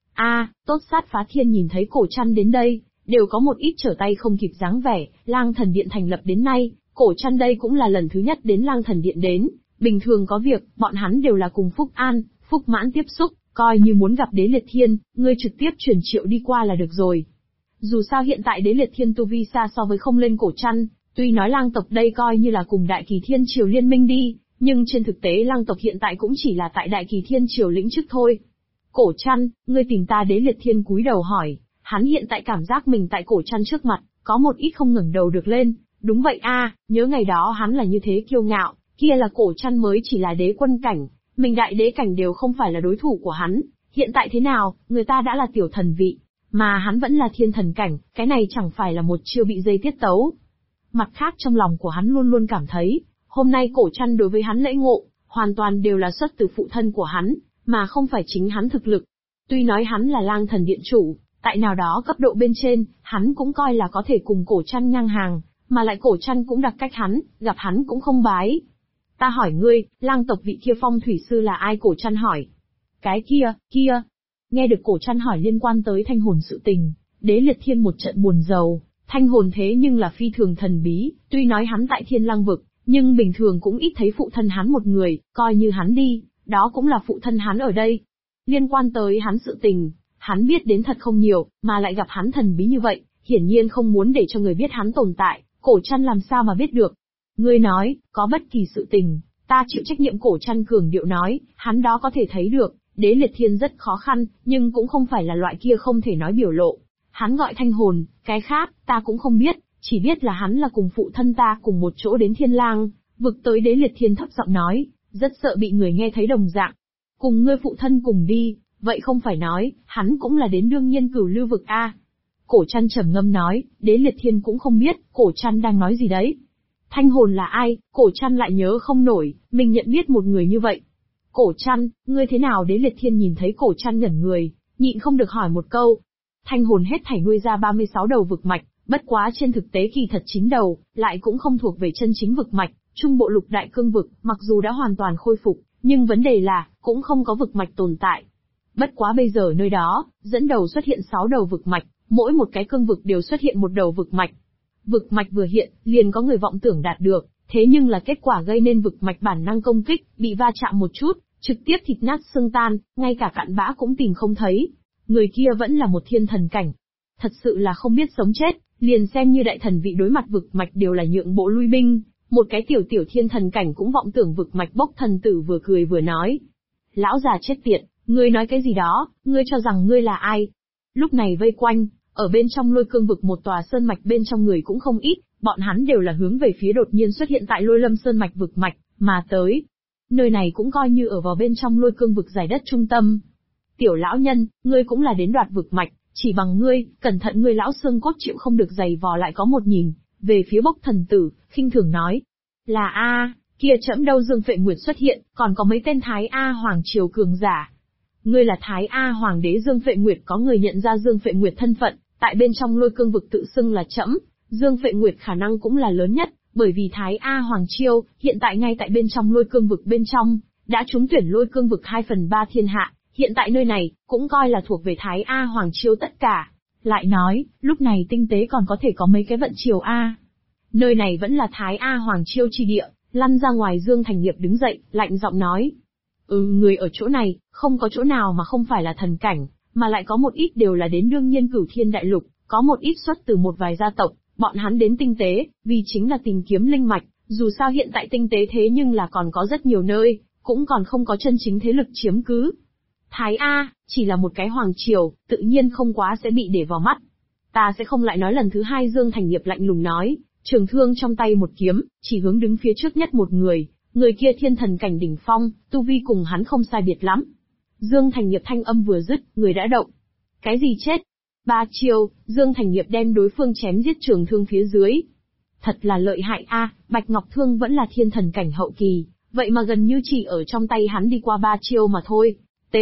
Tốt. Sát Phá Thiên nhìn thấy Cổ Trăn đến đây, đều có một ít trở tay không kịp dáng vẻ. Lang Thần Điện thành lập đến nay, Cổ Trăn đây cũng là lần thứ nhất đến Lang Thần Điện đến. Bình thường có việc, bọn hắn đều là cùng Phúc An, Phúc Mãn tiếp xúc, coi như muốn gặp Đế Liệt Thiên, ngươi trực tiếp truyền triệu đi qua là được rồi. Dù sao hiện tại Đế Liệt Thiên tu vi xa so với không lên Cổ Trăn, tuy nói Lang tộc đây coi như là cùng Đại Kỳ Thiên Triều liên minh đi, nhưng trên thực tế Lang tộc hiện tại cũng chỉ là tại Đại Kỳ Thiên Triều lĩnh chức thôi. Cổ Trăn, ngươi tìm ta? Đế Liệt Thiên cúi đầu hỏi, hắn hiện tại cảm giác mình tại Cổ Trăn trước mặt, có một ít không ngẩng đầu được lên. Đúng vậy nhớ ngày đó hắn là như thế kiêu ngạo, kia là Cổ Trăn mới chỉ là đế quân cảnh, mình đại đế cảnh đều không phải là đối thủ của hắn. Hiện tại thế nào, người ta đã là tiểu thần vị, mà hắn vẫn là thiên thần cảnh, cái này chẳng phải là một chiêu bị dây tiết tấu. Mặt khác trong lòng của hắn luôn luôn cảm thấy, hôm nay Cổ Trăn đối với hắn lễ ngộ, hoàn toàn đều là xuất từ phụ thân của hắn, mà không phải chính hắn thực lực. Tuy nói hắn là Lang Thần Điện chủ, tại nào đó cấp độ bên trên, hắn cũng coi là có thể cùng Cổ Trăn ngang hàng, mà lại Cổ Trăn cũng đặc cách hắn, gặp hắn cũng không bái. Ta hỏi ngươi, Lang tộc vị kia phong thủy sư là ai? Cổ Trăn hỏi. Cái kia. Nghe được Cổ Trăn hỏi liên quan tới thanh hồn sự tình, Đế Liệt Thiên một trận buồn rầu. Thanh hồn thế nhưng là phi thường thần bí, tuy nói hắn tại Thiên Lăng vực, nhưng bình thường cũng ít thấy phụ thân hắn một người, coi như hắn đi, đó cũng là phụ thân hắn ở đây. Liên quan tới hắn sự tình, hắn biết đến thật không nhiều, mà lại gặp hắn thần bí như vậy, hiển nhiên không muốn để cho người biết hắn tồn tại. Cổ Trăn làm sao mà biết được? Ngươi nói, có bất kỳ sự tình, ta chịu trách nhiệm. Cổ Trăn cường điệu nói, hắn đó có thể thấy được, Đế Liệt Thiên rất khó khăn, nhưng cũng không phải là loại kia không thể nói biểu lộ. Hắn gọi thanh hồn, cái khác, ta cũng không biết, chỉ biết là hắn là cùng phụ thân ta cùng một chỗ đến Thiên Lang vực tới. Đế Liệt Thiên thấp giọng nói, rất sợ bị người nghe thấy đồng dạng. Cùng ngươi phụ thân cùng đi, vậy không phải nói, hắn cũng là đến đương nhiên cửu lưu vực a. Cổ Trăn trầm ngâm nói, Đế Liệt Thiên cũng không biết, Cổ Trăn đang nói gì đấy. Thanh hồn là ai, Cổ Trăn lại nhớ không nổi, mình nhận biết một người như vậy. Cổ Trăn, ngươi thế nào? Đế Liệt Thiên nhìn thấy Cổ Trăn ngẩn người, nhịn không được hỏi một câu. Thanh hồn hết thảy nuôi ra 36 đầu vực mạch, bất quá trên thực tế kỳ thật 9 đầu, lại cũng không thuộc về chân chính vực mạch, trung bộ lục đại cương vực, mặc dù đã hoàn toàn khôi phục, nhưng vấn đề là, cũng không có vực mạch tồn tại. Bất quá bây giờ nơi đó, dẫn đầu xuất hiện 6 đầu vực mạch, mỗi một cái cương vực đều xuất hiện một đầu vực mạch. Vực mạch vừa hiện, liền có người vọng tưởng đạt được, thế nhưng là kết quả gây nên vực mạch bản năng công kích, bị va chạm một chút, trực tiếp thịt nát xương tan, ngay cả cặn bã cũng tìm không thấy. Người kia vẫn là một thiên thần cảnh. Thật sự là không biết sống chết, liền xem như đại thần vị đối mặt vực mạch đều là nhượng bộ lui binh, một cái tiểu tiểu thiên thần cảnh cũng vọng tưởng vực mạch. Bốc thần tử vừa cười vừa nói. Lão già chết tiệt, ngươi nói cái gì đó, ngươi cho rằng ngươi là ai? Lúc này vây quanh, ở bên trong lôi cương vực một tòa sơn mạch bên trong người cũng không ít, bọn hắn đều là hướng về phía đột nhiên xuất hiện tại lôi lâm sơn mạch vực mạch, mà tới. Nơi này cũng coi như ở vào bên trong lôi cương vực giải đất trung tâm. Tiểu lão nhân, ngươi cũng là đến đoạt vực mạch, chỉ bằng ngươi, cẩn thận ngươi lão xương cốt chịu không được giày vò lại có một nhìn, về phía bốc thần tử, khinh thường nói. Là A, kia trẫm đâu Dương Phệ Nguyệt xuất hiện, còn có mấy tên Thái A Hoàng Triều cường giả. Ngươi là Thái A Hoàng đế Dương Phệ Nguyệt, có người nhận ra Dương Phệ Nguyệt thân phận, tại bên trong lôi cương vực tự xưng là trẫm, Dương Phệ Nguyệt khả năng cũng là lớn nhất, bởi vì Thái A Hoàng Triều, hiện tại ngay tại bên trong lôi cương vực bên trong, đã trúng tuyển lôi cương vực 2/3 thiên hạ, hiện tại nơi này, cũng coi là thuộc về Thái A Hoàng Triều tất cả. Lại nói, lúc này tinh tế còn có thể có mấy cái vận triều A. Nơi này vẫn là Thái A Hoàng Triều chi địa, lăn ra ngoài. Dương Thành Nghiệp đứng dậy, lạnh giọng nói. Người ở chỗ này, không có chỗ nào mà không phải là thần cảnh, mà lại có một ít đều là đến đương nhiên cửu thiên đại lục, có một ít xuất từ một vài gia tộc, bọn hắn đến tinh tế, vì chính là tìm kiếm linh mạch, dù sao hiện tại tinh tế thế nhưng là còn có rất nhiều nơi, cũng còn không có chân chính thế lực chiếm cứ. Thái A, chỉ là một cái hoàng triều, tự nhiên không quá sẽ bị để vào mắt. Ta sẽ không lại nói lần thứ hai. Dương Thành Nghiệp lạnh lùng nói, trường thương trong tay một kiếm, chỉ hướng đứng phía trước nhất một người kia thiên thần cảnh đỉnh phong, tu vi cùng hắn không sai biệt lắm. Dương Thành Nghiệp thanh âm vừa dứt, người đã động. Cái gì chết? 3 chiêu, Dương Thành Nghiệp đem đối phương chém giết trường thương phía dưới. Thật là lợi hại a, Bạch Ngọc Thương vẫn là thiên thần cảnh hậu kỳ, vậy mà gần như chỉ ở trong tay hắn đi qua 3 chiêu mà thôi.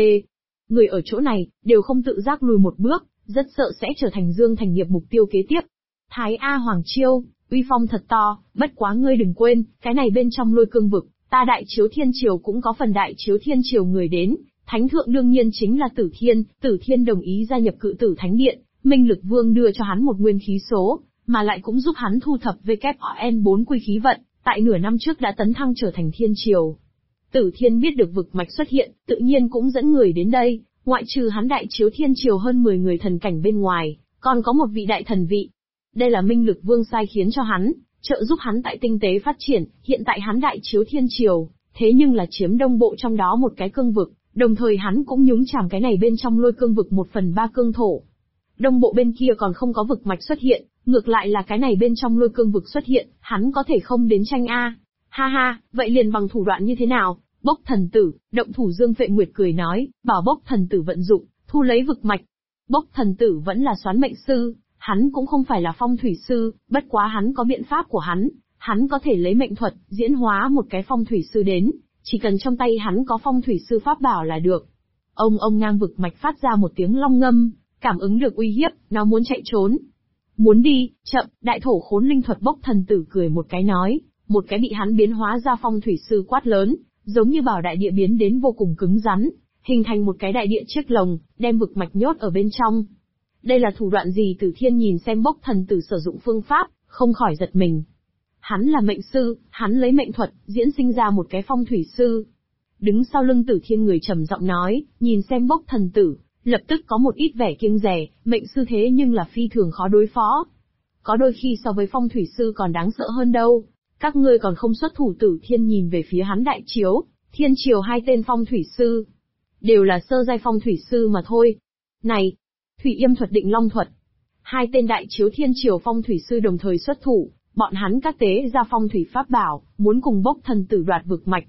Người ở chỗ này, đều không tự giác lùi một bước, rất sợ sẽ trở thành Dương Thành Nghiệp mục tiêu kế tiếp. Thái A Hoàng Triều, uy phong thật to, bất quá ngươi đừng quên, cái này bên trong lôi cương vực, ta Đại Chiếu Thiên Triều cũng có phần Đại Chiếu Thiên Triều người đến, Thánh Thượng đương nhiên chính là Tử Thiên đồng ý gia nhập Cự Tử Thánh Điện, Minh Lực Vương đưa cho hắn một nguyên khí số, mà lại cũng giúp hắn thu thập WN4 quy khí vận, tại nửa năm trước đã tấn thăng trở thành Thiên Triều. Tử Thiên biết được vực mạch xuất hiện, tự nhiên cũng dẫn người đến đây, ngoại trừ hắn Đại Chiếu Thiên Triều hơn 10 người thần cảnh bên ngoài, còn có một vị đại thần vị. Đây là Minh Lực Vương sai khiến cho hắn, trợ giúp hắn tại tinh tế phát triển, hiện tại hắn Đại Chiếu Thiên Triều, thế nhưng là chiếm đông bộ trong đó một cái cương vực, đồng thời hắn cũng nhúng chàm cái này bên trong lôi cương vực 1/3 cương thổ. Đông bộ bên kia còn không có vực mạch xuất hiện, ngược lại là cái này bên trong lôi cương vực xuất hiện, hắn có thể không đến tranh a. Ha ha, vậy liền bằng thủ đoạn như thế nào? Bốc thần tử, động thủ. Dương Phệ Nguyệt cười nói, bảo bốc thần tử vận dụng, thu lấy vực mạch. Bốc thần tử vẫn là xoán mệnh sư, hắn cũng không phải là phong thủy sư, bất quá hắn có biện pháp của hắn có thể lấy mệnh thuật, diễn hóa một cái phong thủy sư đến, chỉ cần trong tay hắn có phong thủy sư pháp bảo là được. Ông ngang vực mạch phát ra một tiếng long ngâm, cảm ứng được uy hiếp, nó muốn chạy trốn. Muốn đi, chậm, đại thổ khốn linh thuật. Bốc thần tử cười một cái nói, một cái bị hắn biến hóa ra phong thủy sư quát lớn, giống như bảo đại địa biến đến vô cùng cứng rắn, hình thành một cái đại địa chiếc lồng, đem vực mạch nhốt ở bên trong. Đây là thủ đoạn gì? Tử Thiên nhìn xem bốc thần tử sử dụng phương pháp, không khỏi giật mình. Hắn là mệnh sư, hắn lấy mệnh thuật, diễn sinh ra một cái phong thủy sư. Đứng sau lưng Tử Thiên người trầm giọng nói, nhìn xem bốc thần tử, lập tức có một ít vẻ kiêng dè, mệnh sư thế nhưng là phi thường khó đối phó. Có đôi khi so với phong thủy sư còn đáng sợ hơn đâu. Các ngươi còn không xuất thủ? Tử Thiên nhìn về phía hắn Đại Chiếu Thiên Triều 2 tên phong thủy sư. Đều là sơ giai phong thủy sư mà thôi. Này, Thủy Yêm thuật Định Long thuật. 2 tên Đại Chiếu Thiên Triều phong thủy sư đồng thời xuất thủ, bọn hắn các tế ra phong thủy pháp bảo, muốn cùng bốc thần tử đoạt vực mạch.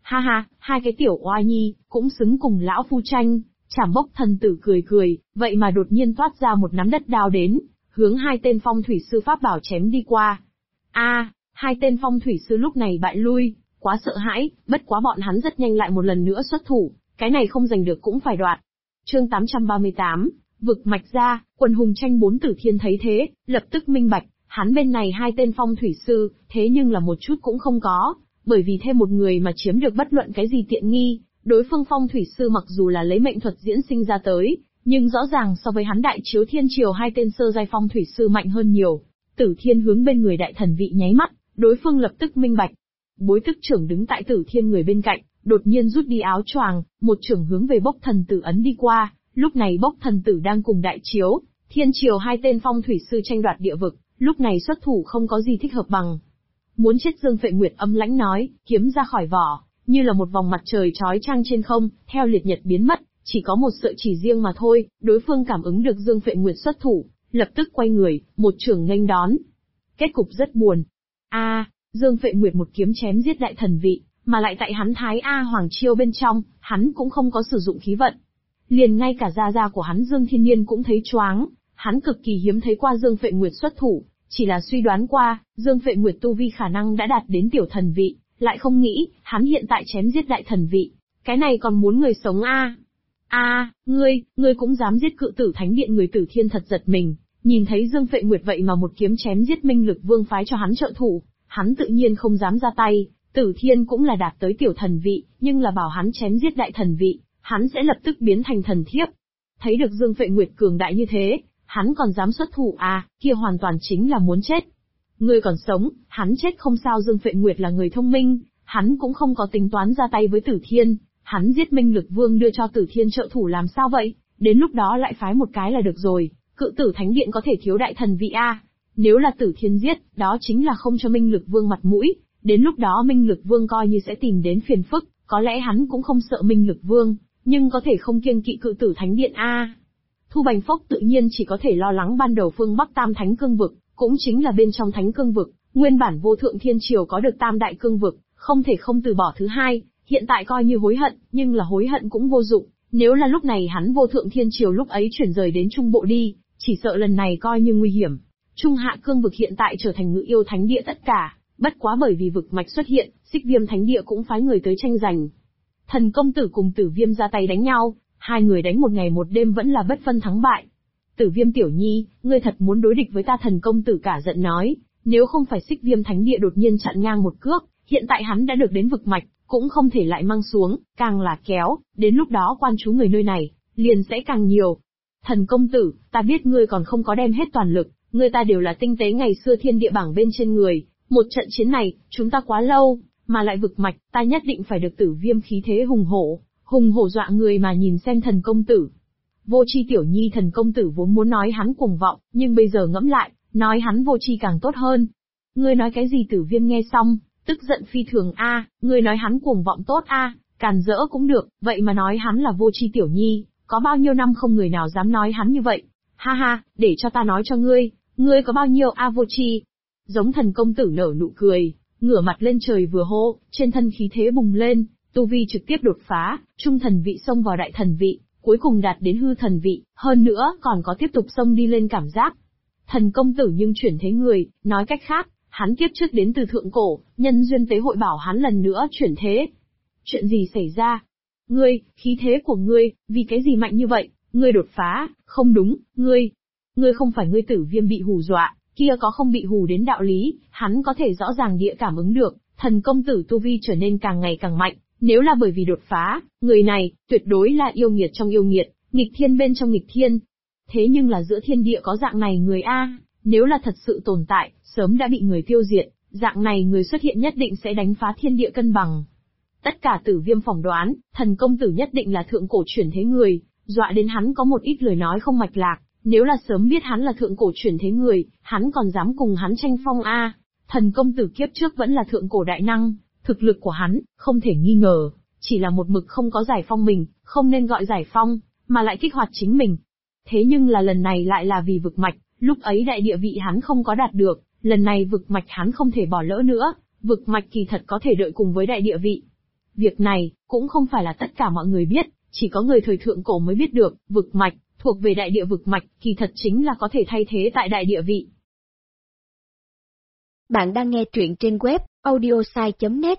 Ha ha, hai cái tiểu oai nhi, cũng xứng cùng lão phu tranh. Trảm Bốc thần tử cười cười, vậy mà đột nhiên toát ra một nắm đất đao đến, hướng hai tên phong thủy sư pháp bảo chém đi qua. Hai tên phong thủy sư lúc này bại lui, quá sợ hãi, bất quá bọn hắn rất nhanh lại một lần nữa xuất thủ, cái này không giành được cũng phải đoạt. Chương 838, vực mạch ra, quần hùng tranh bốn. Tử Thiên thấy thế, lập tức minh bạch, hắn bên này hai tên phong thủy sư, thế nhưng là một chút cũng không có, bởi vì thêm một người mà chiếm được bất luận cái gì tiện nghi. Đối phương phong thủy sư mặc dù là lấy mệnh thuật diễn sinh ra tới, nhưng rõ ràng so với hắn Đại Chiếu Thiên Triều hai tên sơ giai phong thủy sư mạnh hơn nhiều. Tử Thiên hướng bên người Đại Thần Vị nháy mắt, đối phương lập tức minh bạch. Bối Tức trưởng đứng tại Tử Thiên người bên cạnh, đột nhiên rút đi áo choàng, một chưởng hướng về Bốc thần tử ấn đi qua. Lúc này Bốc thần tử đang cùng Đại Chiếu Thiên Triều hai tên phong thủy sư tranh đoạt địa vực, lúc này xuất thủ không có gì thích hợp bằng. Muốn chết. Dương Phệ Nguyệt âm lãnh nói, kiếm ra khỏi vỏ, như là một vòng mặt trời chói chang trên không, theo liệt nhật biến mất, chỉ có một sợi chỉ riêng mà thôi. Đối phương cảm ứng được Dương Phệ Nguyệt xuất thủ, lập tức quay người, một chưởng nghênh đón. Kết cục rất buồn. Dương Phệ Nguyệt một kiếm chém giết Đại Thần Vị, mà lại tại hắn Thái A Hoàng Chiêu bên trong, hắn cũng không có sử dụng khí vận. Liền ngay cả gia gia của hắn Dương Thiên Nhiên cũng thấy choáng, hắn cực kỳ hiếm thấy qua Dương Phệ Nguyệt xuất thủ, chỉ là suy đoán qua, Dương Phệ Nguyệt tu vi khả năng đã đạt đến tiểu thần vị, lại không nghĩ, hắn hiện tại chém giết Đại Thần Vị, cái này còn muốn người sống ngươi cũng dám giết Cự Tử Thánh Điện. Người Tử Thiên thật giật mình, nhìn thấy Dương Phệ Nguyệt vậy mà một kiếm chém giết Minh Lực Vương phái cho hắn trợ thủ, hắn tự nhiên không dám ra tay. Tử Thiên cũng là đạt tới tiểu thần vị, nhưng là bảo hắn chém giết Đại Thần Vị, hắn sẽ lập tức biến thành thần thiếp. Thấy được Dương Phệ Nguyệt cường đại như thế, hắn còn dám xuất thủ kia hoàn toàn chính là muốn chết. Ngươi còn sống, hắn chết không sao. Dương Phệ Nguyệt là người thông minh, hắn cũng không có tính toán ra tay với Tử Thiên, hắn giết Minh Lực Vương đưa cho Tử Thiên trợ thủ làm sao vậy, đến lúc đó lại phái một cái là được rồi. Cự Tử Thánh Điện có thể thiếu Đại Thần Vị nếu là Tử Thiên giết, đó chính là không cho Minh Lực Vương mặt mũi, đến lúc đó Minh Lực Vương coi như sẽ tìm đến phiền phức, có lẽ hắn cũng không sợ Minh Lực Vương, nhưng có thể không kiêng kỵ Cự Tử Thánh Điện Thu Bành Phốc tự nhiên chỉ có thể lo lắng ban đầu phương Bắc Tam Thánh Cương Vực, cũng chính là bên trong Thánh Cương Vực, nguyên bản Vô Thượng Thiên Triều có được Tam Đại Cương Vực, không thể không từ bỏ thứ hai, hiện tại coi như hối hận, nhưng là hối hận cũng vô dụng, nếu là lúc này hắn Vô Thượng Thiên Triều lúc ấy chuyển rời đến Trung Bộ đi, chỉ sợ lần này coi như nguy hiểm. Trung Hạ Cương Vực hiện tại trở thành Ngự Yêu Thánh Địa tất cả, bất quá bởi vì vực mạch xuất hiện, Xích Viêm Thánh Địa cũng phái người tới tranh giành. Thần công tử cùng Tử Viêm ra tay đánh nhau, hai người đánh một ngày một đêm vẫn là bất phân thắng bại. Tử Viêm tiểu nhi, ngươi thật muốn đối địch với ta? Thần công tử cả giận nói, nếu không phải Xích Viêm Thánh Địa đột nhiên chặn ngang một cước, hiện tại hắn đã được đến vực mạch, cũng không thể lại mang xuống, càng là kéo, đến lúc đó quan chú người nơi này, liền sẽ càng nhiều. Thần công tử, ta biết ngươi còn không có đem hết toàn lực, ngươi ta đều là tinh tế ngày xưa thiên địa bảng bên trên người, một trận chiến này, chúng ta quá lâu, mà lại vực mạch, ta nhất định phải được Tử Viêm khí thế hùng hổ dọa người mà nhìn xem thần công tử. Vô tri tiểu nhi. Thần công tử vốn muốn nói hắn cuồng vọng, nhưng bây giờ ngẫm lại, nói hắn vô tri càng tốt hơn. Ngươi nói cái gì? Tử Viêm nghe xong, tức giận phi thường ngươi nói hắn cuồng vọng tốt càn rỡ cũng được, vậy mà nói hắn là vô tri tiểu nhi, có bao nhiêu năm không người nào dám nói hắn như vậy. Ha ha, để cho ta nói cho ngươi có bao nhiêu vô tri. Giống thần công tử nở nụ cười, ngửa mặt lên trời vừa hô, trên thân khí thế bùng lên, tu vi trực tiếp đột phá, trung thần vị xông vào Đại Thần Vị, cuối cùng đạt đến hư thần vị, hơn nữa còn có tiếp tục xông đi lên cảm giác. Thần công tử nhưng chuyển thế người, nói cách khác, hắn kiếp trước đến từ thượng cổ, nhân duyên tế hội bảo hắn lần nữa chuyển thế. Chuyện gì xảy ra? Ngươi, khí thế của ngươi, vì cái gì mạnh như vậy? Ngươi đột phá, không đúng, ngươi không phải ngươi Tử Viêm bị hù dọa, kia có không bị hù đến đạo lý, hắn có thể rõ ràng địa cảm ứng được, thần công tử tu vi trở nên càng ngày càng mạnh, nếu là bởi vì đột phá, người này, tuyệt đối là yêu nghiệt trong yêu nghiệt, nghịch thiên bên trong nghịch thiên. Thế nhưng là giữa thiên địa có dạng này người nếu là thật sự tồn tại, sớm đã bị người tiêu diệt, dạng này người xuất hiện nhất định sẽ đánh phá thiên địa cân bằng. Tất cả Tử Viêm phỏng đoán, thần công tử nhất định là thượng cổ chuyển thế người, dọa đến hắn có một ít lời nói không mạch lạc, nếu là sớm biết hắn là thượng cổ chuyển thế người, hắn còn dám cùng hắn tranh phong Thần công tử kiếp trước vẫn là thượng cổ đại năng, thực lực của hắn, không thể nghi ngờ, chỉ là một mực không có giải phong mình, không nên gọi giải phong, mà lại kích hoạt chính mình. Thế nhưng là lần này lại là vì vực mạch, lúc ấy đại địa vị hắn không có đạt được, lần này vực mạch hắn không thể bỏ lỡ nữa, vực mạch kỳ thật có thể đợi cùng với đại địa vị. Việc này, cũng không phải là tất cả mọi người biết, chỉ có người thời thượng cổ mới biết được, vực mạch, thuộc về đại địa vực mạch, kỳ thật chính là có thể thay thế tại đại địa vị. Bạn đang nghe truyện trên web, audiosai.net.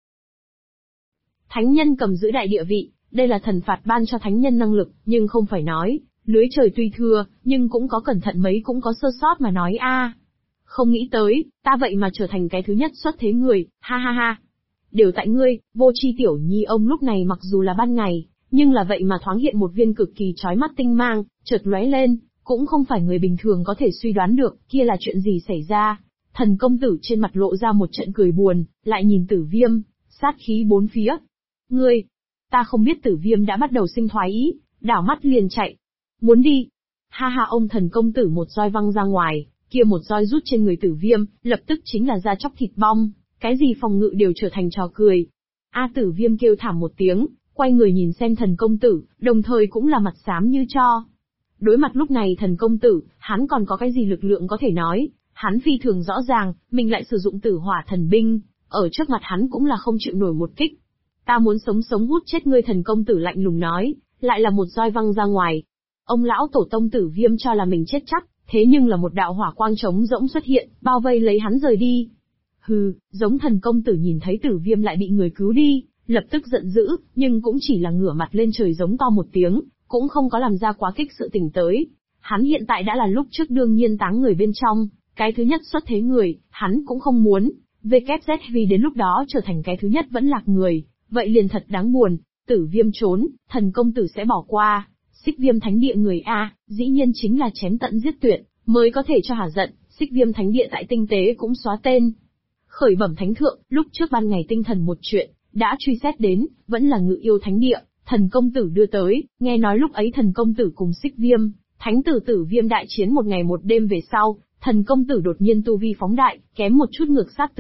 Thánh nhân cầm giữ đại địa vị, đây là thần phạt ban cho thánh nhân năng lực, nhưng không phải nói, lưới trời tuy thưa, nhưng cũng có cẩn thận mấy cũng có sơ sót mà nói a. Không nghĩ tới, ta vậy mà trở thành cái thứ nhất xuất thế người, ha ha ha. Đều tại ngươi, vô tri tiểu nhi. Ông lúc này mặc dù là ban ngày, nhưng là vậy mà thoáng hiện một viên cực kỳ chói mắt tinh mang, chợt lóe lên, cũng không phải người bình thường có thể suy đoán được, kia là chuyện gì xảy ra. Thần công tử trên mặt lộ ra một trận cười buồn, lại nhìn Tử Viêm, sát khí bốn phía. Ngươi, ta không biết. Tử Viêm đã bắt đầu sinh thoái ý, đảo mắt liền chạy. Muốn đi. Ha ha, ông thần công tử một roi văng ra ngoài, kia một roi rút trên người Tử Viêm, lập tức chính là da chóc thịt bong, cái gì phòng ngự đều trở thành trò cười. Tử Viêm kêu thảm một tiếng, quay người nhìn xem thần công tử, đồng thời cũng là mặt xám như tro. Đối mặt lúc này thần công tử, hắn còn có cái gì lực lượng có thể nói, hắn phi thường rõ ràng, mình lại sử dụng tử hỏa thần binh, ở trước mặt hắn cũng là không chịu nổi một kích. Ta muốn sống sống hút chết ngươi. Thần công tử lạnh lùng nói, lại là một roi văng ra ngoài. Ông lão tổ tông Tử Viêm cho là mình chết chắc, thế nhưng là một đạo hỏa quang trống rỗng xuất hiện, bao vây lấy hắn rời đi. Hừ, giống thần công tử nhìn thấy Tử Viêm lại bị người cứu đi, lập tức giận dữ, nhưng cũng chỉ là ngửa mặt lên trời giống to một tiếng, cũng không có làm ra quá kích sự tình tới. Hắn hiện tại đã là lúc trước đương nhiên táng người bên trong, cái thứ nhất xuất thế người, hắn cũng không muốn. VKZ vì đến lúc đó trở thành cái thứ nhất vẫn lạc người, vậy liền thật đáng buồn. Tử Viêm trốn, thần công tử sẽ bỏ qua. Xích Viêm Thánh Địa người a, dĩ nhiên chính là chém tận giết tuyệt, mới có thể cho hả giận. Xích Viêm Thánh Địa tại tinh tế cũng xóa tên. Khởi bẩm thánh thượng, lúc trước ban ngày tinh thần một chuyện, đã truy xét đến, vẫn là Ngự Yêu Thánh Địa, thần công tử đưa tới, nghe nói lúc ấy thần công tử cùng Xích Viêm, Thánh tử Tử Viêm đại chiến một ngày một đêm về sau, thần công tử đột nhiên tu vi phóng đại, kém một chút ngược sát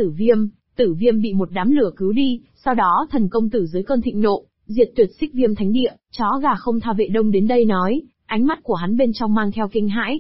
Tử Viêm bị một đám lửa cứu đi, sau đó thần công tử dưới cơn thịnh nộ, diệt tuyệt Xích Viêm Thánh Địa, chó gà không tha. Vệ Đông đến đây nói, ánh mắt của hắn bên trong mang theo kinh hãi.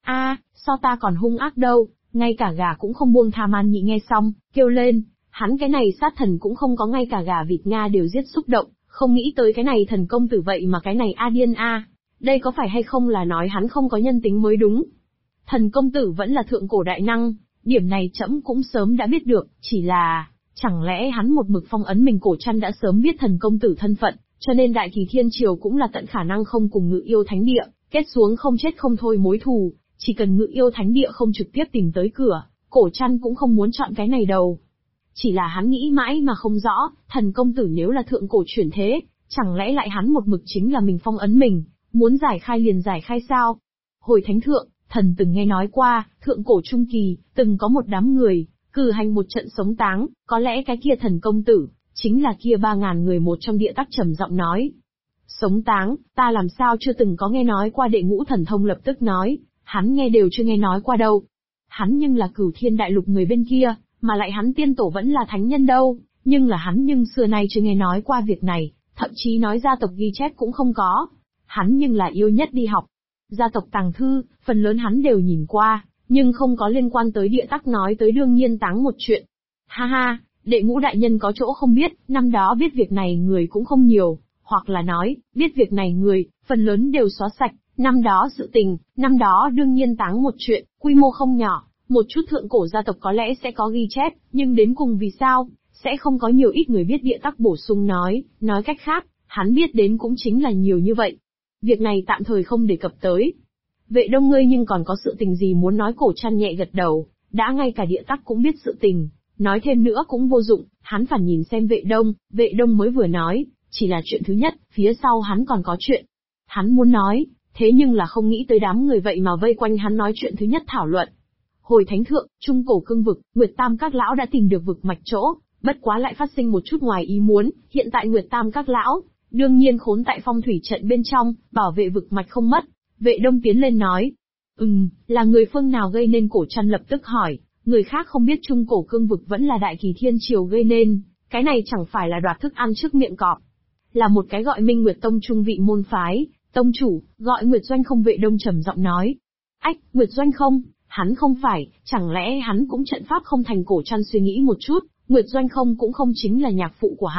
So ta còn hung ác đâu, ngay cả gà cũng không buông tha. Man Nhị nghe xong, kêu lên, hắn cái này sát thần cũng không có, ngay cả gà vịt Nga đều giết xúc động, không nghĩ tới cái này thần công tử vậy mà cái này điên a. Đây có phải hay không là nói hắn không có nhân tính mới đúng. Thần công tử vẫn là thượng cổ đại năng, điểm này trẫm cũng sớm đã biết được, chỉ là, chẳng lẽ hắn một mực phong ấn mình? Cổ Trăn đã sớm biết thần công tử thân phận, cho nên Đại Kỳ Thiên Triều cũng là tận khả năng không cùng Ngự Yêu Thánh Địa kết xuống không chết không thôi mối thù, chỉ cần Ngự Yêu Thánh Địa không trực tiếp tìm tới cửa, Cổ Trăn cũng không muốn chọn cái này đầu. Chỉ là hắn nghĩ mãi mà không rõ, thần công tử nếu là thượng cổ chuyển thế, chẳng lẽ lại hắn một mực chính là mình phong ấn mình, muốn giải khai liền giải khai sao? Hồi thánh thượng, thần từng nghe nói qua, thượng cổ trung kỳ, từng có một đám người, cử hành một trận sống táng, có lẽ cái kia thần công tử, chính là kia 3.000 người một trong. Địa Tắc trầm giọng nói. Sống táng, ta làm sao chưa từng có nghe nói qua. Đệ Ngũ Thần Thông lập tức nói, hắn nghe đều chưa nghe nói qua đâu. Hắn nhưng là Cửu Thiên Đại Lục người bên kia, mà lại hắn tiên tổ vẫn là thánh nhân đâu, nhưng là hắn nhưng xưa nay chưa nghe nói qua việc này, thậm chí nói gia tộc ghi chép cũng không có. Hắn nhưng là yêu nhất đi học. Gia tộc tàng thư, phần lớn hắn đều nhìn qua, nhưng không có liên quan tới Địa Tắc nói tới đương nhiên táng một chuyện. Ha ha, Đệ Ngũ đại nhân có chỗ không biết, năm đó biết việc này người cũng không nhiều, hoặc là nói, biết việc này người, phần lớn đều xóa sạch. Năm đó sự tình, năm đó đương nhiên táng một chuyện, quy mô không nhỏ, một chút thượng cổ gia tộc có lẽ sẽ có ghi chép, nhưng đến cùng vì sao, sẽ không có nhiều ít người biết. Địa Tắc bổ sung nói cách khác, hắn biết đến cũng chính là nhiều như vậy. Việc này tạm thời không đề cập tới. Vệ Đông ngươi nhưng còn có sự tình gì muốn nói? Cổ Trăn nhẹ gật đầu, đã ngay cả Địa Tắc cũng biết sự tình, nói thêm nữa cũng vô dụng, hắn phản nhìn xem Vệ Đông mới vừa nói, chỉ là chuyện thứ nhất, phía sau hắn còn có chuyện. Hắn muốn nói, thế nhưng là không nghĩ tới đám người vậy mà vây quanh hắn nói chuyện thứ nhất thảo luận. Hồi thánh thượng, trung cổ cương vực, Nguyệt Tam các lão đã tìm được vực mạch chỗ, bất quá lại phát sinh một chút ngoài ý muốn, hiện tại Nguyệt Tam các lão, đương nhiên khốn tại phong thủy trận bên trong, bảo vệ vực mạch không mất. Vệ Đông tiến lên nói. Là người phương nào gây nên? Cổ Trăn lập tức hỏi, người khác không biết trung cổ cương vực vẫn là Đại Kỳ Thiên Triều gây nên, cái này chẳng phải là đoạt thức ăn trước miệng cọp. Là một cái gọi Minh Nguyệt Tông trung vị môn phái, tông chủ, gọi Nguyệt Doanh không? Vệ Đông trầm giọng nói. Ách, Nguyệt Doanh không, hắn không phải, chẳng lẽ hắn cũng trận pháp không thành? Cổ Trăn suy nghĩ một chút, Nguyệt Doanh không cũng không chính là nhạc phụ của hắn,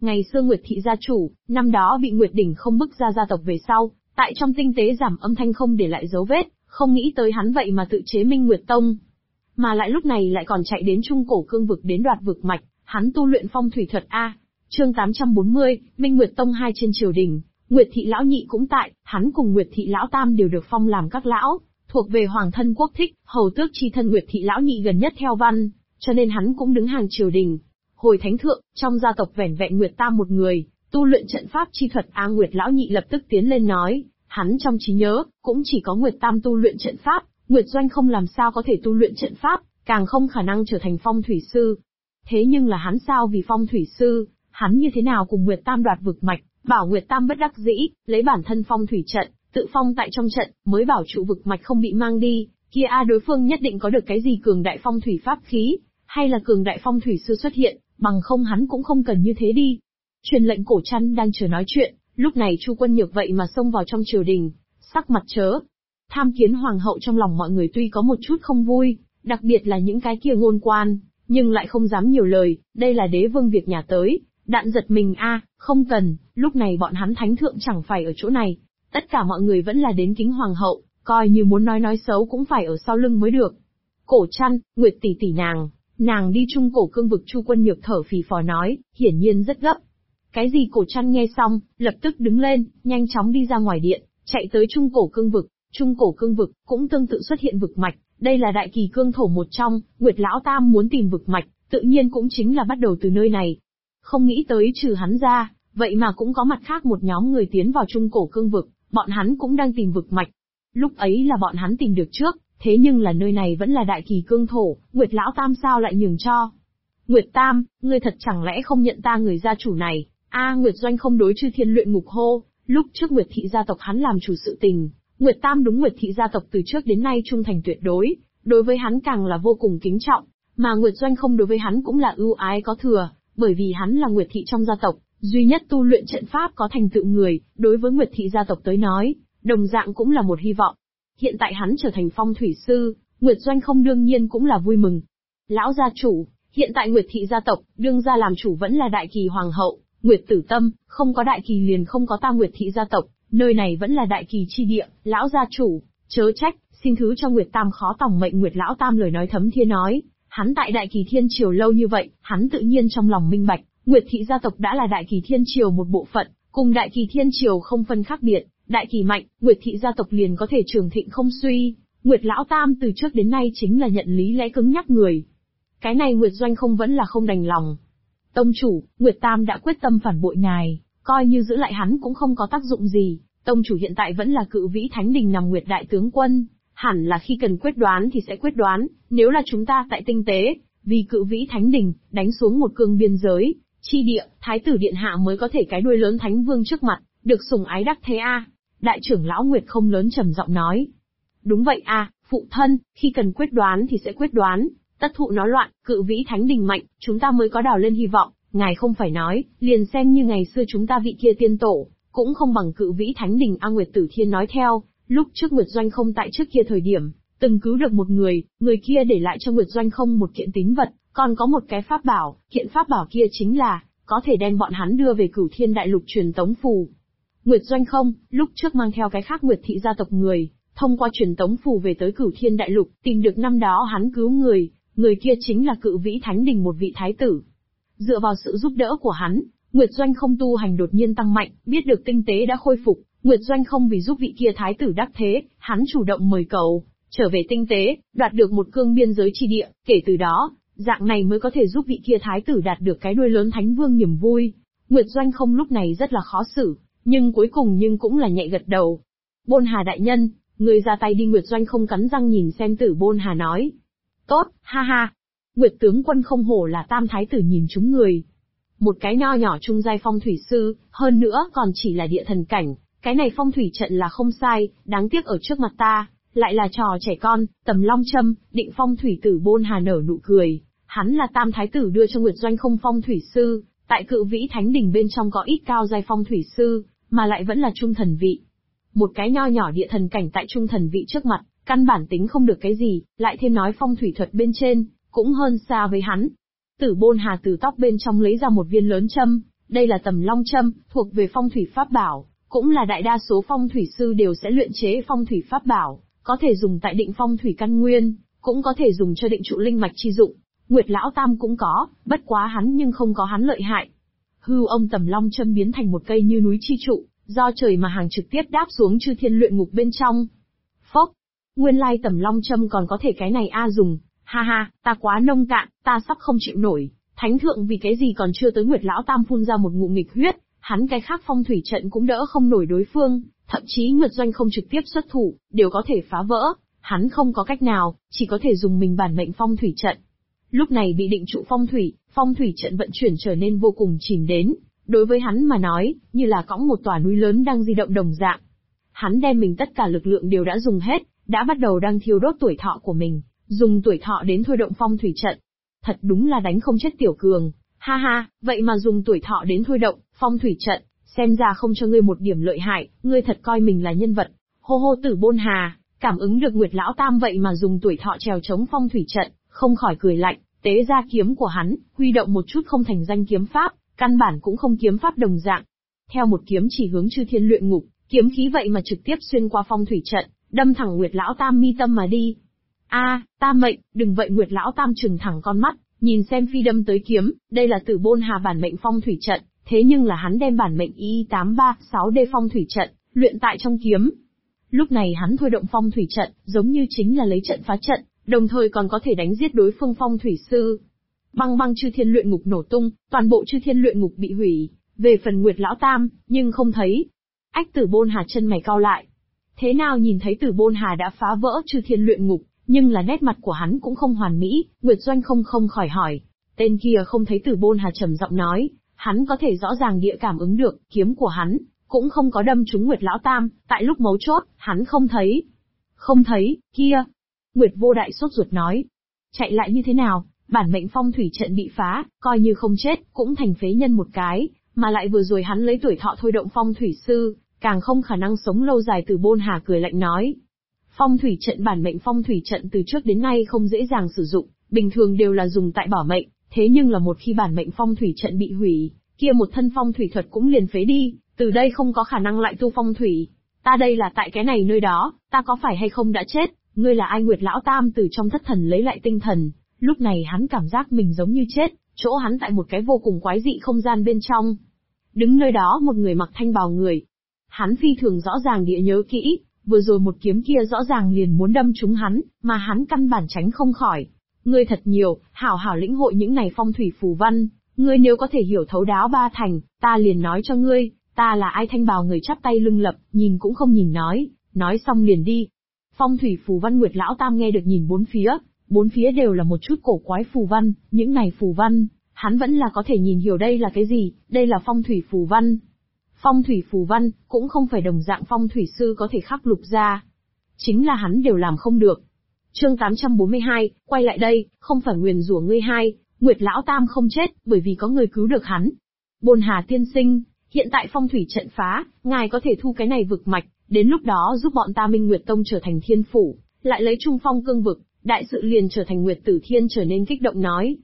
Ngày xưa Nguyệt thị gia chủ, năm đó bị Nguyệt đỉnh không bức ra gia tộc về sau, tại trong tinh tế giảm âm thanh không để lại dấu vết, không nghĩ tới hắn vậy mà tự chế Minh Nguyệt Tông. Mà lại lúc này lại còn chạy đến Trung Cổ Cương vực đến đoạt vực mạch, hắn tu luyện phong thủy thuật A. Chương 840, Minh Nguyệt Tông 2 trên triều đình, Nguyệt thị lão nhị cũng tại, hắn cùng Nguyệt thị lão tam đều được phong làm các lão, thuộc về hoàng thân quốc thích, hầu tước chi thân. Nguyệt thị lão nhị gần nhất theo văn, cho nên hắn cũng đứng hàng triều đình. Hồi thánh thượng, trong gia tộc vẻn vẹn Nguyệt tam một người, tu luyện trận pháp chi thuật. Nguyệt lão nhị lập tức tiến lên nói, hắn trong trí nhớ, cũng chỉ có Nguyệt tam tu luyện trận pháp, Nguyệt Doanh không làm sao có thể tu luyện trận pháp, càng không khả năng trở thành phong thủy sư. Thế nhưng là hắn sao vì phong thủy sư, hắn như thế nào cùng Nguyệt tam đoạt vực mạch, bảo Nguyệt tam bất đắc dĩ, lấy bản thân phong thủy trận, tự phong tại trong trận, mới bảo trụ vực mạch không bị mang đi, kia đối phương nhất định có được cái gì cường đại phong thủy pháp khí, hay là cường đại phong thủy sư xuất hiện, bằng không hắn cũng không cần như thế đi. Truyền lệnh Cổ Trăn đang chờ nói chuyện, lúc này Chu Quân Nhược vậy mà xông vào trong triều đình, sắc mặt chớ. Tham kiến hoàng hậu. Trong lòng mọi người tuy có một chút không vui, đặc biệt là những cái kia ngôn quan, nhưng lại không dám nhiều lời, đây là đế vương việc nhà tới, đạn giật mình không cần, lúc này bọn hắn thánh thượng chẳng phải ở chỗ này, tất cả mọi người vẫn là đến kính hoàng hậu, coi như muốn nói xấu cũng phải ở sau lưng mới được. Cổ Trăn, Nguyệt tỷ tỷ nàng đi Trung Cổ Cương vực. Chu Quân Nhược thở phì phò nói, hiển nhiên rất gấp. Cái gì? Cổ Trăn nghe xong, lập tức đứng lên, nhanh chóng đi ra ngoài điện, chạy tới Trung Cổ Cương vực. Trung Cổ Cương vực cũng tương tự xuất hiện vực mạch, đây là đại kỳ cương thổ một trong, Nguyệt lão tam muốn tìm vực mạch, tự nhiên cũng chính là bắt đầu từ nơi này. Không nghĩ tới trừ hắn ra, vậy mà cũng có mặt khác một nhóm người tiến vào Trung Cổ Cương vực, bọn hắn cũng đang tìm vực mạch. Lúc ấy là bọn hắn tìm được trước, thế nhưng là nơi này vẫn là đại kỳ cương thổ, Nguyệt lão tam sao lại nhường cho? Nguyệt tam, ngươi thật chẳng lẽ không nhận ta người gia chủ này? Nguyệt Doanh không đối Chư Thiên Luyện Ngục hô, lúc trước Nguyệt thị gia tộc hắn làm chủ sự tình, Nguyệt tam đúng Nguyệt thị gia tộc từ trước đến nay trung thành tuyệt đối, đối với hắn càng là vô cùng kính trọng, mà Nguyệt Doanh không đối với hắn cũng là ưu ái có thừa, bởi vì hắn là Nguyệt thị trong gia tộc, duy nhất tu luyện trận pháp có thành tựu người, đối với Nguyệt thị gia tộc tới nói, đồng dạng cũng là một hy vọng. Hiện tại hắn trở thành phong thủy sư, Nguyệt Doanh không đương nhiên cũng là vui mừng. Lão gia chủ, hiện tại Nguyệt thị gia tộc, đương gia làm chủ vẫn là đại kỳ hoàng hậu, Nguyệt Tử Tâm, không có đại kỳ liền không có ta Nguyệt thị gia tộc, nơi này vẫn là đại kỳ chi địa, lão gia chủ, chớ trách, xin thứ cho Nguyệt Tam khó tòng mệnh. Nguyệt lão tam lời nói thấm thía nói, hắn tại đại kỳ thiên triều lâu như vậy, hắn tự nhiên trong lòng minh bạch, Nguyệt thị gia tộc đã là đại kỳ thiên triều một bộ phận, cùng đại kỳ thiên triều không phân khác biệt, đại kỳ mạnh, Nguyệt thị gia tộc liền có thể trường thịnh không suy. Nguyệt lão tam từ trước đến nay chính là nhận lý lẽ cứng nhắc người. Cái này Nguyệt Doanh không vẫn là không đành lòng. Tông chủ, Nguyệt Tam đã quyết tâm phản bội ngài, coi như giữ lại hắn cũng không có tác dụng gì. Tông chủ hiện tại vẫn là Cự Vĩ Thánh Đình nằm Nguyệt đại tướng quân, hẳn là khi cần quyết đoán thì sẽ quyết đoán, nếu là chúng ta tại tinh tế, vì Cự Vĩ Thánh Đình, đánh xuống một cương biên giới, chi địa, Thái tử Điện Hạ mới có thể cái đuôi lớn Thánh Vương trước mặt, được sủng ái đắc thế Đại trưởng lão Nguyệt không lớn trầm giọng nói. Đúng vậy phụ thân, khi cần quyết đoán thì sẽ quyết đoán, tất thụ nó loạn, Cự Vĩ Thánh Đình mạnh, chúng ta mới có đào lên hy vọng, ngài không phải nói, liền xem như ngày xưa chúng ta vị kia tiên tổ, cũng không bằng Cự Vĩ Thánh Đình. Nguyệt Tử Thiên nói theo, lúc trước Nguyệt Doanh không tại trước kia thời điểm, từng cứu được một người kia để lại cho Nguyệt Doanh không một kiện tín vật, còn có một cái pháp bảo, kiện pháp bảo kia chính là, có thể đem bọn hắn đưa về Cửu Thiên Đại Lục truyền tống phù. Nguyệt Doanh không, lúc trước mang theo cái khác Nguyệt thị gia tộc người, thông qua truyền tống phù về tới Cửu Thiên Đại Lục, tìm được năm đó hắn cứu người kia chính là Cự Vĩ Thánh Đình một vị thái tử. Dựa vào sự giúp đỡ của hắn, Nguyệt Doanh không tu hành đột nhiên tăng mạnh, biết được tinh tế đã khôi phục, Nguyệt Doanh không vì giúp vị kia thái tử đắc thế, hắn chủ động mời cầu, trở về tinh tế, đoạt được một cương biên giới chi địa, kể từ đó, dạng này mới có thể giúp vị kia thái tử đạt được cái đuôi lớn Thánh Vương niềm vui. Nguyệt Doanh không lúc này rất là khó xử, nhưng cuối cùng cũng là nhẹ gật đầu. Bôn Hà đại nhân, người ra tay đi. Nguyệt Doanh không cắn răng nhìn xem Tử Bôn Hà nói. Tốt, ha ha. Nguyệt tướng quân không hổ là tam thái tử nhìn chúng người. Một cái nho nhỏ trung giai phong thủy sư, hơn nữa còn chỉ là địa thần cảnh, cái này phong thủy trận là không sai, đáng tiếc ở trước mặt ta, lại là trò trẻ con, tầm long châm. Định phong thủy Tử Bôn Hà nở nụ cười, hắn là tam thái tử đưa cho Nguyệt Doanh không phong thủy sư, tại Cự Vĩ Thánh Đình bên trong có ít cao giai phong thủy sư, mà lại vẫn là trung thần vị. Một cái nho nhỏ địa thần cảnh tại trung thần vị trước mặt, căn bản tính không được cái gì, lại thêm nói phong thủy thuật bên trên, cũng hơn xa với hắn. Tử Bôn Hà từ tóc bên trong lấy ra một viên lớn châm, Đây là Tầm Long Châm, thuộc về phong thủy pháp bảo, cũng là đại đa số phong thủy sư đều sẽ luyện chế phong thủy pháp bảo, có thể dùng tại định phong thủy căn nguyên, cũng có thể dùng cho định trụ linh mạch chi dụng. Nguyệt Lão Tam cũng có, bất quá hắn nhưng không có hắn lợi hại. Hư ông Tầm Long Châm biến thành một cây như núi chi trụ, do trời mà hàng trực tiếp đáp xuống chư thiên luyện ngục bên trong. Phốc! Nguyên lai Tầm Long Châm còn có thể cái này dùng. Ha ha, ta quá nông cạn, ta sắp không chịu nổi. Thánh thượng vì cái gì còn chưa tới Nguyệt Lão Tam phun ra một ngụm nghịch huyết, hắn cái khác phong thủy trận cũng đỡ không nổi đối phương, thậm chí Nguyệt Doanh không trực tiếp xuất thủ, đều có thể phá vỡ. Hắn không có cách nào, chỉ có thể dùng mình bản mệnh phong thủy trận. Lúc này bị định trụ phong thủy trận vận chuyển trở nên vô cùng chìm đến. Đối với hắn mà nói, như là cõng một tòa núi lớn đang di động đồng dạng. Hắn đem mình tất cả lực lượng đều đã dùng hết, đã bắt đầu đang thiêu đốt tuổi thọ của mình, dùng tuổi thọ đến thôi động phong thủy trận. Thật đúng là đánh không chết tiểu cường, ha ha, vậy mà dùng tuổi thọ đến thôi động phong thủy trận, xem ra không cho ngươi một điểm lợi hại, ngươi thật coi mình là nhân vật. Hô hô Tử Bôn Hà, cảm ứng được Nguyệt Lão Tam vậy mà dùng tuổi thọ trèo chống phong thủy trận, không khỏi cười lạnh, tế ra kiếm của hắn, huy động một chút không thành danh kiếm pháp, căn bản cũng không kiếm pháp đồng dạng. Theo một kiếm chỉ hướng chư thiên luyện ngục, kiếm khí vậy mà trực tiếp xuyên qua phong thủy trận, đâm thẳng Nguyệt Lão Tam mi tâm mà đi. A, Tam mệnh, đừng vậy. Nguyệt Lão Tam trừng thẳng con mắt, nhìn xem phi đâm tới kiếm, đây là Tử Bôn Hà bản mệnh phong thủy trận, thế nhưng là hắn đem bản mệnh Y836D phong thủy trận luyện tại trong kiếm. Lúc này hắn thôi động phong thủy trận, giống như chính là lấy trận phá trận, đồng thời còn có thể đánh giết đối phương phong thủy sư. Băng băng chư thiên luyện ngục nổ tung, toàn bộ chư thiên luyện ngục bị hủy. Về phần Nguyệt Lão Tam, nhưng không thấy. Ách Tử Bôn Hà chân mày cau lại. Thế nào nhìn thấy Tử Bôn Hà đã phá vỡ chư thiên luyện ngục, nhưng là nét mặt của hắn cũng không hoàn mỹ. Nguyệt Doanh không khỏi hỏi. Tên kia không thấy Tử Bôn Hà trầm giọng nói, hắn có thể rõ ràng địa cảm ứng được, kiếm của hắn cũng không có đâm trúng Nguyệt Lão Tam, tại lúc mấu chốt, hắn không thấy. Không thấy, kia. Nguyệt Vô Đại sốt ruột nói. Chạy lại như thế nào, bản mệnh phong thủy trận bị phá, coi như không chết, cũng thành phế nhân một cái, mà lại vừa rồi hắn lấy tuổi thọ thôi động phong thủy sư, càng không khả năng sống lâu dài. Tử Bôn Hà cười lạnh nói. Phong thủy trận bản mệnh phong thủy trận từ trước đến nay không dễ dàng sử dụng, bình thường đều là dùng tại bảo mệnh, thế nhưng là một khi bản mệnh phong thủy trận bị hủy, kia một thân phong thủy thuật cũng liền phế đi, từ đây không có khả năng lại tu phong thủy. Ta đây là tại cái này nơi đó, ta có phải hay không đã chết, ngươi là ai? Nguyệt Lão Tam từ trong thất thần lấy lại tinh thần, lúc này hắn cảm giác mình giống như chết, chỗ hắn tại một cái vô cùng quái dị không gian bên trong. Đứng nơi đó một người mặc thanh bào người. Hắn phi thường rõ ràng địa nhớ kỹ, vừa rồi một kiếm kia rõ ràng liền muốn đâm trúng hắn, mà hắn căn bản tránh không khỏi. Ngươi thật nhiều, hảo hảo lĩnh hội những này phong thủy phù văn, ngươi nếu có thể hiểu thấu đáo ba thành, ta liền nói cho ngươi, ta là ai. Thanh bào người chắp tay lưng lập, nhìn cũng không nhìn nói xong liền đi. Phong thủy phù văn. Nguyệt Lão Tam nghe được nhìn bốn phía đều là một chút cổ quái phù văn, những này phù văn, hắn vẫn là có thể nhìn hiểu đây là cái gì, đây là phong thủy phù văn. Phong thủy phù văn, cũng không phải đồng dạng phong thủy sư có thể khắc lục ra. Chính là hắn đều làm không được. Chương 842, quay lại đây, không phải nguyền rủa ngươi hai, Nguyệt Lão Tam không chết, bởi vì có người cứu được hắn. Bôn Hà tiên sinh, hiện tại phong thủy trận phá, ngài có thể thu cái này vực mạch, đến lúc đó giúp bọn ta Minh Nguyệt Tông trở thành thiên phủ, lại lấy trung phong cương vực, đại sự liền trở thành. Nguyệt Tử Thiên trở nên kích động nói.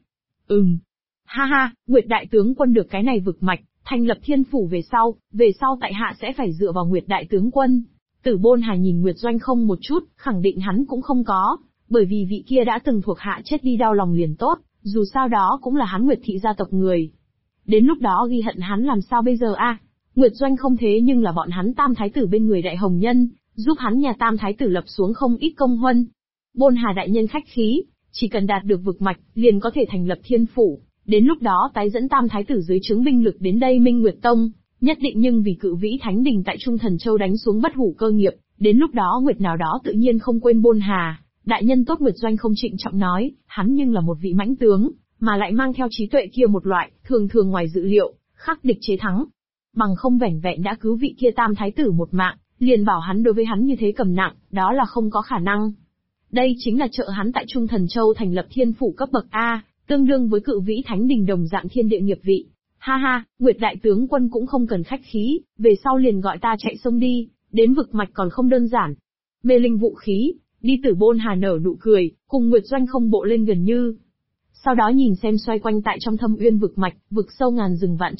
Ha ha, Nguyệt đại tướng quân được cái này vực mạch, thành lập thiên phủ về sau tại hạ sẽ phải dựa vào Nguyệt đại tướng quân. Tử Bôn Hà nhìn Nguyệt Doanh không một chút, khẳng định hắn cũng không có, bởi vì vị kia đã từng thuộc hạ chết đi đau lòng liền tốt, dù sao đó cũng là hắn Nguyệt thị gia tộc người. Đến lúc đó ghi hận hắn làm sao bây giờ a? Nguyệt Doanh không thế nhưng là bọn hắn Tam thái tử bên người đại hồng nhân, giúp hắn nhà Tam thái tử lập xuống không ít công huân. Bôn Hà đại nhân khách khí, chỉ cần đạt được vực mạch, liền có thể thành lập thiên phủ, đến lúc đó tái dẫn Tam thái tử dưới trướng binh lực đến đây Minh Nguyệt Tông, nhất định nhưng vì cự vĩ thánh đình tại Trung Thần Châu đánh xuống bất hủ cơ nghiệp, đến lúc đó Nguyệt nào đó tự nhiên không quên Bôn Hà. Đại nhân tốt. Nguyệt Doanh không trịnh trọng nói, hắn nhưng là một vị mãnh tướng, mà lại mang theo trí tuệ kia một loại, thường ngoài dự liệu, khắc địch chế thắng. Bằng không vẻn vẹn đã cứu vị kia Tam thái tử một mạng, liền bảo hắn đối với hắn như thế cầm nặng, đó là không có khả năng. Đây chính là trợ hắn tại Trung Thần Châu thành lập thiên phủ cấp bậc A, tương đương với cự vĩ thánh đình đồng dạng thiên địa nghiệp vị. Ha ha, Nguyệt đại tướng quân cũng không cần khách khí, về sau liền gọi ta chạy sông đi, đến vực mạch còn không đơn giản. Mê linh vũ khí, đi. Tử Bôn Hà nở nụ cười, cùng Nguyệt Doanh không bộ lên gần như. Sau đó nhìn xem xoay quanh tại trong thâm uyên vực mạch, vực sâu ngàn rừng vạn trượng,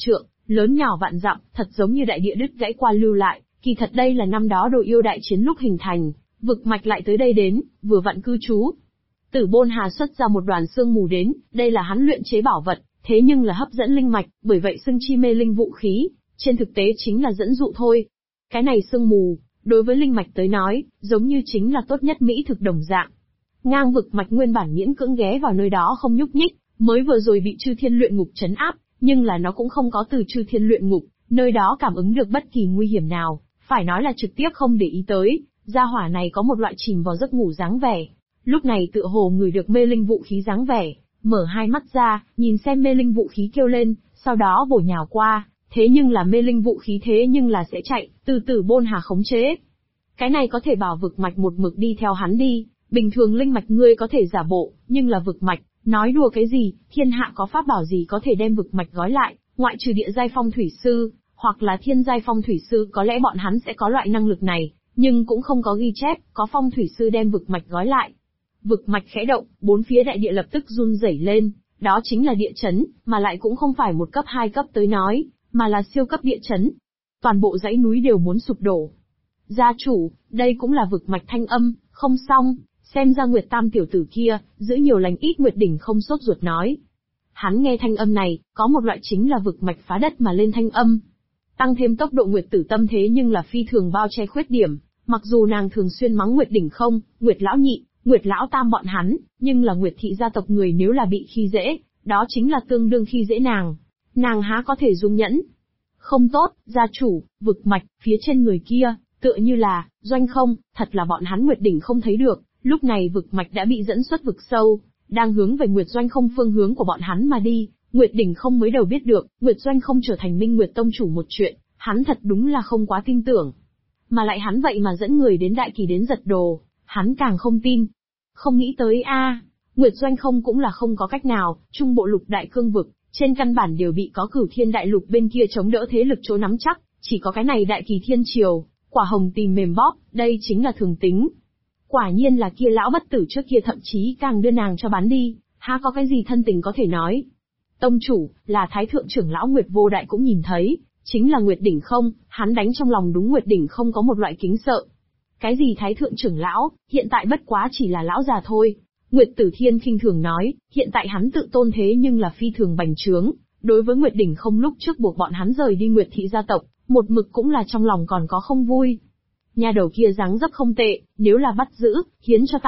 lớn nhỏ vạn dặm, thật giống như đại địa đứt gãy qua lưu lại, kỳ thật đây là năm đó đồ yêu đại chiến lúc hình thành, vực mạch lại tới đây đến, vừa vặn cư trú. Tử Bôn Hà xuất ra một đoàn sương mù đến, đây là hắn luyện chế bảo vật, thế nhưng là hấp dẫn linh mạch, bởi vậy xưng chi mê linh vũ khí, trên thực tế chính là dẫn dụ thôi. Cái này sương mù, đối với linh mạch tới nói, giống như chính là tốt nhất mỹ thực đồng dạng. Ngang vực mạch nguyên bản miễn cưỡng ghé vào nơi đó không nhúc nhích, mới vừa rồi bị Chư Thiên Luyện Ngục trấn áp, nhưng là nó cũng không có từ Chư Thiên Luyện Ngục, nơi đó cảm ứng được bất kỳ nguy hiểm nào, phải nói là trực tiếp không để ý tới, gia hỏa này có một loại chìm vào giấc ngủ dáng vẻ. Lúc này tựa hồ ngửi được mê linh vũ khí dáng vẻ, mở hai mắt ra, nhìn xem mê linh vũ khí kêu lên, sau đó bổ nhào qua, thế nhưng là mê linh vũ khí thế nhưng là sẽ chạy, từ Tử Bôn Hà khống chế. Cái này có thể bảo vực mạch một mực đi theo hắn đi, bình thường linh mạch ngươi có thể giả bộ, nhưng là vực mạch, nói đùa cái gì, thiên hạ có pháp bảo gì có thể đem vực mạch gói lại, ngoại trừ địa giai phong thủy sư, hoặc là thiên giai phong thủy sư có lẽ bọn hắn sẽ có loại năng lực này, nhưng cũng không có ghi chép, có phong thủy sư đem vực mạch gói lại. Vực mạch khẽ động, bốn phía đại địa lập tức run rẩy lên, đó chính là địa chấn, mà lại cũng không phải một cấp hai cấp tới nói, mà là siêu cấp địa chấn. Toàn bộ dãy núi đều muốn sụp đổ. Gia chủ, đây cũng là vực mạch thanh âm, không xong, xem ra Nguyệt Tam tiểu tử kia, giữ nhiều lành ít Nguyệt Đỉnh không sốt ruột nói. Hắn nghe thanh âm này, có một loại chính là vực mạch phá đất mà lên thanh âm. Tăng thêm tốc độ Nguyệt Tử Tâm thế nhưng là phi thường bao che khuyết điểm, mặc dù nàng thường xuyên mắng Nguyệt Đỉnh không, Nguyệt Lão Nhị, Nguyệt Lão Tam bọn hắn, nhưng là Nguyệt thị gia tộc người nếu là bị khi dễ, đó chính là tương đương khi dễ nàng. Nàng há có thể dung nhẫn. Không tốt, gia chủ, vực mạch, phía trên người kia, tựa như là, Doanh Không, thật là bọn hắn Nguyệt Đỉnh không thấy được, lúc này vực mạch đã bị dẫn xuất vực sâu, đang hướng về Nguyệt Doanh Không phương hướng của bọn hắn mà đi. Nguyệt Đỉnh không mới đầu biết được, Nguyệt Doanh Không trở thành Minh Nguyệt Tông chủ một chuyện, hắn thật đúng là không quá tin tưởng. Mà lại hắn vậy mà dẫn người đến Đại Kỳ đến giật đồ, hắn càng không tin. Không nghĩ tới Nguyệt Doanh Không cũng là không có cách nào, trung bộ lục đại cương vực, trên căn bản đều bị có Cửu Thiên Đại Lục bên kia chống đỡ thế lực chỗ nắm chắc, chỉ có cái này Đại Kỳ Thiên Triều, quả hồng tìm mềm bóp, đây chính là thường tính. Quả nhiên là kia lão bất tử trước kia thậm chí càng đưa nàng cho bán đi, há có cái gì thân tình có thể nói. Tông chủ, là Thái Thượng trưởng lão Nguyệt Vô Đại cũng nhìn thấy, chính là Nguyệt Đỉnh không, hắn đánh trong lòng đúng Nguyệt Đỉnh không có một loại kính sợ. Cái gì Thái Thượng trưởng lão, hiện tại bất quá chỉ là lão già thôi. Nguyệt Tử Thiên khinh thường nói, hiện tại hắn tự tôn thế nhưng là phi thường bành trướng, đối với Nguyệt Đỉnh không lúc trước buộc bọn hắn rời đi Nguyệt thị gia tộc, một mực cũng là trong lòng còn có không vui. Nhà đầu kia dáng dấp không tệ, nếu là bắt giữ, hiến cho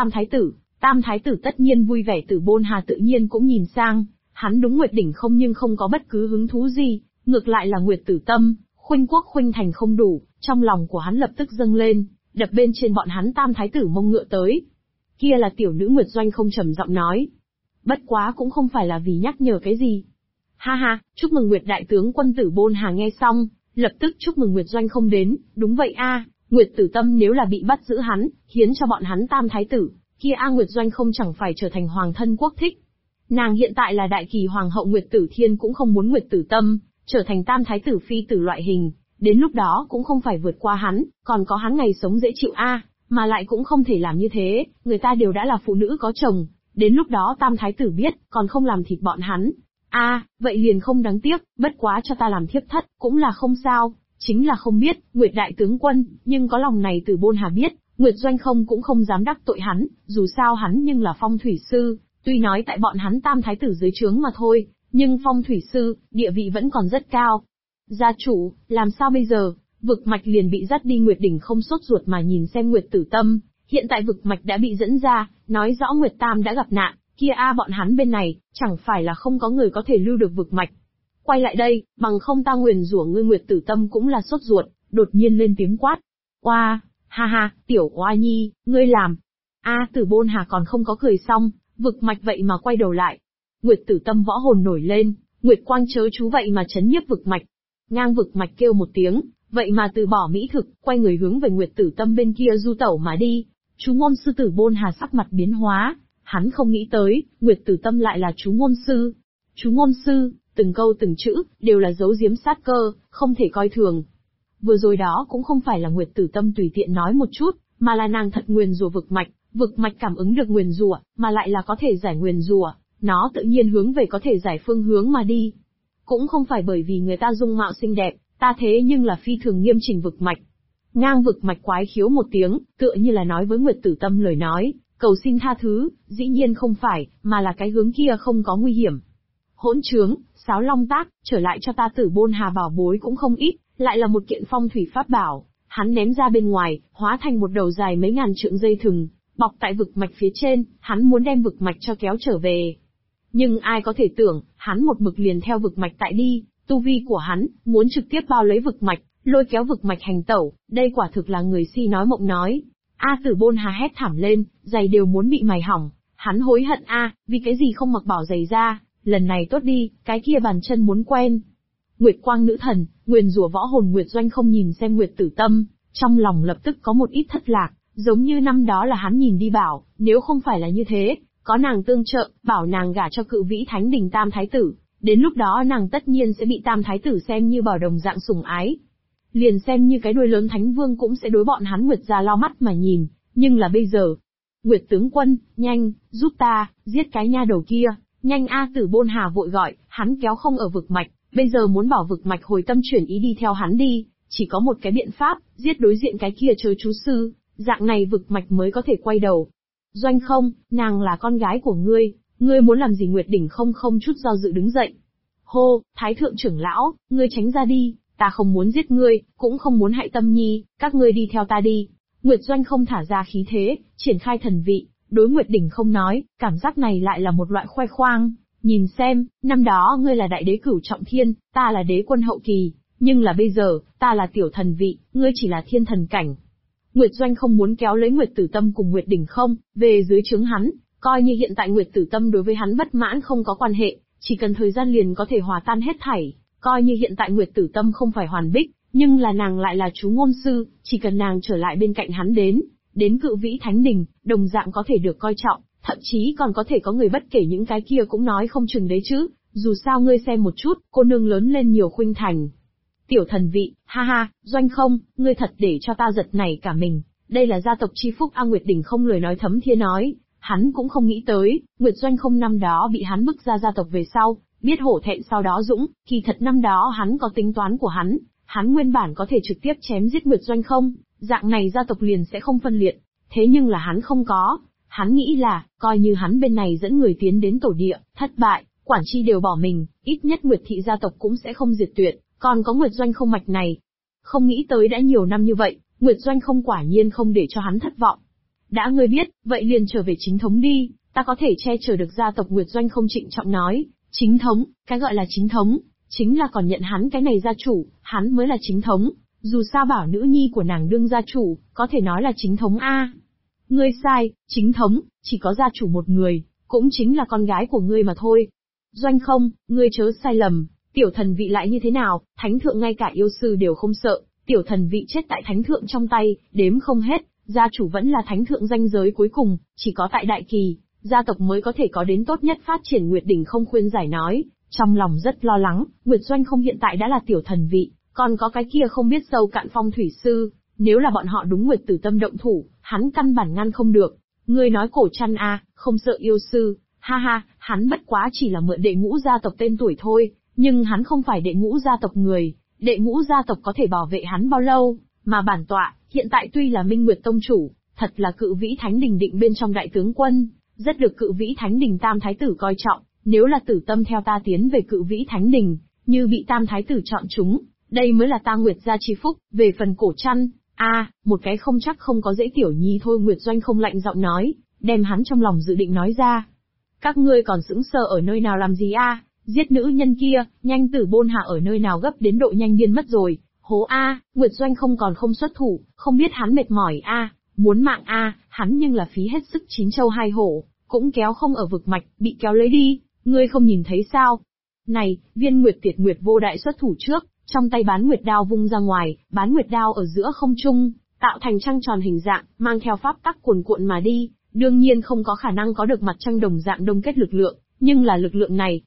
Tam Thái tử tất nhiên vui vẻ. Tử Bôn Hà tự nhiên cũng nhìn sang, hắn đúng Nguyệt Đỉnh không nhưng không có bất cứ hứng thú gì, ngược lại là Nguyệt Tử Tâm, khuynh quốc khuynh thành không đủ, trong lòng của hắn lập tức dâng lên, đập bên trên bọn hắn Tam Thái tử mông ngựa tới. Kia là tiểu nữ Nguyệt Doanh không trầm giọng nói. Bất quá cũng không phải là vì nhắc nhở cái gì. Ha ha, chúc mừng Nguyệt đại tướng quân. Tử Bôn Hà nghe xong, lập tức chúc mừng Nguyệt Doanh không đến, đúng vậy Nguyệt Tử Tâm nếu là bị bắt giữ hắn, hiến cho bọn hắn Tam Thái tử, kia Nguyệt Doanh không chẳng phải trở thành hoàng thân quốc thích. Nàng hiện tại là Đại Kỳ Hoàng hậu Nguyệt Tử Thiên cũng không muốn Nguyệt Tử Tâm trở thành Tam Thái tử phi tử loại hình, đến lúc đó cũng không phải vượt qua hắn, còn có hắn ngày sống dễ chịu mà lại cũng không thể làm như thế, người ta đều đã là phụ nữ có chồng, đến lúc đó Tam Thái tử biết, còn không làm thịt bọn hắn. Vậy liền không đáng tiếc, bất quá cho ta làm thiếp thất, cũng là không sao, chính là không biết, Nguyệt đại tướng quân, nhưng có lòng này Tử Bôn Hà biết, Nguyệt Doanh không cũng không dám đắc tội hắn, dù sao hắn nhưng là phong thủy sư, tuy nói tại bọn hắn Tam Thái tử dưới trướng mà thôi, nhưng phong thủy sư, địa vị vẫn còn rất cao. Gia chủ, làm sao bây giờ? Vực mạch liền bị dắt đi. Nguyệt Đỉnh không sốt ruột mà nhìn xem Nguyệt Tử Tâm, hiện tại vực mạch đã bị dẫn ra, nói rõ Nguyệt Tam đã gặp nạn, kia bọn hắn bên này, chẳng phải là không có người có thể lưu được vực mạch. Quay lại đây, bằng không ta nguyền rủa ngươi. Nguyệt Tử Tâm cũng là sốt ruột, đột nhiên lên tiếng quát. Ha ha, tiểu oa nhi, ngươi làm. Tử Bôn Hà còn không có cười xong, vực mạch vậy mà quay đầu lại. Nguyệt Tử Tâm võ hồn nổi lên, Nguyệt quang chớ chú vậy mà chấn nhiếp vực mạch. Ngang vực mạch kêu một tiếng, vậy mà từ bỏ mỹ thực, quay người hướng về Nguyệt Tử Tâm bên kia du tẩu mà đi. Chú ngôn sư Tử Bôn Hà sắc mặt biến hóa, hắn không nghĩ tới, Nguyệt Tử Tâm lại là chú ngôn sư. Chú ngôn sư, từng câu từng chữ, đều là giấu giếm sát cơ, không thể coi thường. Vừa rồi đó cũng không phải là Nguyệt Tử Tâm tùy tiện nói một chút, mà là nàng thật nguyền rủa vực mạch cảm ứng được nguyền rủa, mà lại là có thể giải nguyền rủa, nó tự nhiên hướng về có thể giải phương hướng mà đi. cũng không phải bởi vì người ta dung mạo xinh đẹp, ta thế nhưng là phi thường nghiêm chỉnh vực mạch. Ngang vực mạch quái khiếu một tiếng, tựa như là nói với Nguyệt Tử Tâm lời nói, cầu xin tha thứ, dĩ nhiên không phải, mà là cái hướng kia không có nguy hiểm. Hỗn trướng, Sáo Long Tác, trở lại cho ta Tử Bôn Hà bảo bối cũng không ít, lại là một kiện phong thủy pháp bảo. Hắn ném ra bên ngoài, hóa thành một đầu dài mấy ngàn trượng dây thừng, bọc tại vực mạch phía trên, hắn muốn đem vực mạch cho kéo trở về. Nhưng ai có thể tưởng, hắn một mực liền theo vực mạch tại đi, tu vi của hắn, muốn trực tiếp bao lấy vực mạch, lôi kéo vực mạch hành tẩu, đây quả thực là người si nói mộng nói. Tử Bôn Hà hét thảm lên, giày đều muốn bị mài hỏng, hắn hối hận vì cái gì không mặc bảo giày ra, lần này tốt đi, cái kia bàn chân muốn quen. Nguyệt Quang nữ thần, nguyền rủa võ hồn Nguyệt Doanh không nhìn xem Nguyệt Tử Tâm, trong lòng lập tức có một ít thất lạc, giống như năm đó là hắn nhìn đi bảo, nếu không phải là như thế, có nàng tương trợ, bảo nàng gả cho Cự Vĩ Thánh Đình Tam Thái Tử, đến lúc đó nàng tất nhiên sẽ bị Tam Thái Tử xem như bảo đồng dạng sủng ái. Liền xem như cái đuôi lớn Thánh Vương cũng sẽ đối bọn hắn Nguyệt gia lau mắt mà nhìn, nhưng là bây giờ. Nguyệt tướng quân, nhanh, giúp ta, giết cái nha đầu kia, nhanh Tử Bôn Hà vội gọi, hắn kéo không ở vực mạch, bây giờ muốn bảo vực mạch hồi tâm chuyển ý đi theo hắn đi, chỉ có một cái biện pháp, giết đối diện cái kia chớ chú sư, dạng này vực mạch mới có thể quay đầu. Doanh không, nàng là con gái của ngươi muốn làm gì? Nguyệt Đỉnh không chút do dự đứng dậy. Hô, Thái thượng trưởng lão, ngươi tránh ra đi, ta không muốn giết ngươi, cũng không muốn hại Tâm Nhi, các ngươi đi theo ta đi. Nguyệt Doanh không thả ra khí thế, triển khai thần vị, đối Nguyệt Đỉnh không nói, cảm giác này lại là một loại khoe khoang. Nhìn xem, năm đó ngươi là đại đế cửu trọng thiên, ta là đế quân hậu kỳ, nhưng là bây giờ, ta là tiểu thần vị, ngươi chỉ là thiên thần cảnh. Nguyệt Doanh không muốn kéo lấy Nguyệt Tử Tâm cùng Nguyệt Đỉnh không, về dưới trướng hắn, coi như hiện tại Nguyệt Tử Tâm đối với hắn bất mãn không có quan hệ, chỉ cần thời gian liền có thể hòa tan hết thảy, coi như hiện tại Nguyệt Tử Tâm không phải hoàn bích, nhưng là nàng lại là chú ngôn sư, chỉ cần nàng trở lại bên cạnh hắn đến Cự Vĩ Thánh Đình, đồng dạng có thể được coi trọng, thậm chí còn có thể có người bất kể những cái kia cũng nói không chừng đấy chứ, dù sao ngươi xem một chút, cô nương lớn lên nhiều khuynh thành. Tiểu thần vị, ha ha, Doanh không, ngươi thật để cho ta giật nảy cả mình, đây là gia tộc chi phúc. Nguyệt Đỉnh không lời nói thấm thía nói, hắn cũng không nghĩ tới, Nguyệt Doanh không năm đó bị hắn bức ra gia tộc về sau, biết hổ thẹn sau đó dũng, kỳ thật năm đó hắn có tính toán của hắn nguyên bản có thể trực tiếp chém giết Nguyệt Doanh không, dạng này gia tộc liền sẽ không phân liệt, thế nhưng là hắn không có, hắn nghĩ là, coi như hắn bên này dẫn người tiến đến tổ địa, thất bại, quản chi đều bỏ mình, ít nhất Nguyệt thị gia tộc cũng sẽ không diệt tuyệt. Còn có Nguyệt Doanh không mạch này. Không nghĩ tới đã nhiều năm như vậy, Nguyệt Doanh không quả nhiên không để cho hắn thất vọng. Đã ngươi biết, vậy liền trở về chính thống đi, ta có thể che chở được gia tộc. Nguyệt Doanh không trịnh trọng nói, chính thống, cái gọi là chính thống, chính là còn nhận hắn cái này gia chủ, hắn mới là chính thống, dù sao bảo nữ nhi của nàng đương gia chủ, có thể nói là chính thống Ngươi sai, chính thống, chỉ có gia chủ một người, cũng chính là con gái của ngươi mà thôi. Doanh không, ngươi chớ sai lầm. Tiểu thần vị lại như thế nào, thánh thượng ngay cả yêu sư đều không sợ, tiểu thần vị chết tại thánh thượng trong tay, đếm không hết, gia chủ vẫn là thánh thượng ranh giới cuối cùng, chỉ có tại đại kỳ, gia tộc mới có thể có đến tốt nhất phát triển. Nguyệt Đỉnh không khuyên giải nói, trong lòng rất lo lắng, Nguyệt Doanh không hiện tại đã là tiểu thần vị, còn có cái kia không biết sâu cạn phong thủy sư, nếu là bọn họ đúng Nguyệt Tử Tâm động thủ, hắn căn bản ngăn không được. Ngươi nói cổ chăn không sợ yêu sư, ha ha, hắn bất quá chỉ là mượn đệ ngũ gia tộc tên tuổi thôi. Nhưng hắn không phải đệ ngũ gia tộc người, đệ ngũ gia tộc có thể bảo vệ hắn bao lâu, mà bản tọa, hiện tại tuy là Minh Nguyệt Tông chủ, thật là Cự Vĩ Thánh Đình định bên trong đại tướng quân, rất được Cự Vĩ Thánh Đình Tam Thái Tử coi trọng, nếu là Tử Tâm theo ta tiến về Cự Vĩ Thánh Đình, như bị Tam Thái Tử chọn chúng, đây mới là ta Nguyệt gia chi phúc. Về phần cổ chăn, một cái không chắc không có dễ tiểu nhi thôi. Nguyệt Doanh không lạnh giọng nói, đem hắn trong lòng dự định nói ra. Các ngươi còn sững sờ ở nơi nào làm gì Giết nữ nhân kia, nhanh. Tử Bôn Hà ở nơi nào gấp đến độ nhanh điên mất rồi, hố Nguyệt Doanh không còn không xuất thủ, không biết hắn mệt mỏi muốn mạng hắn nhưng là phí hết sức chín châu hai hổ, cũng kéo không ở vực mạch, bị kéo lấy đi, ngươi không nhìn thấy sao? Này, Viên Nguyệt Tiệt Nguyệt vô đại xuất thủ trước, trong tay Bán Nguyệt đao vung ra ngoài, Bán Nguyệt đao ở giữa không trung, tạo thành trăng tròn hình dạng, mang theo pháp tắc cuồn cuộn mà đi, đương nhiên không có khả năng có được mặt trăng đồng dạng đông kết lực lượng. Nhưng là lực lượng này,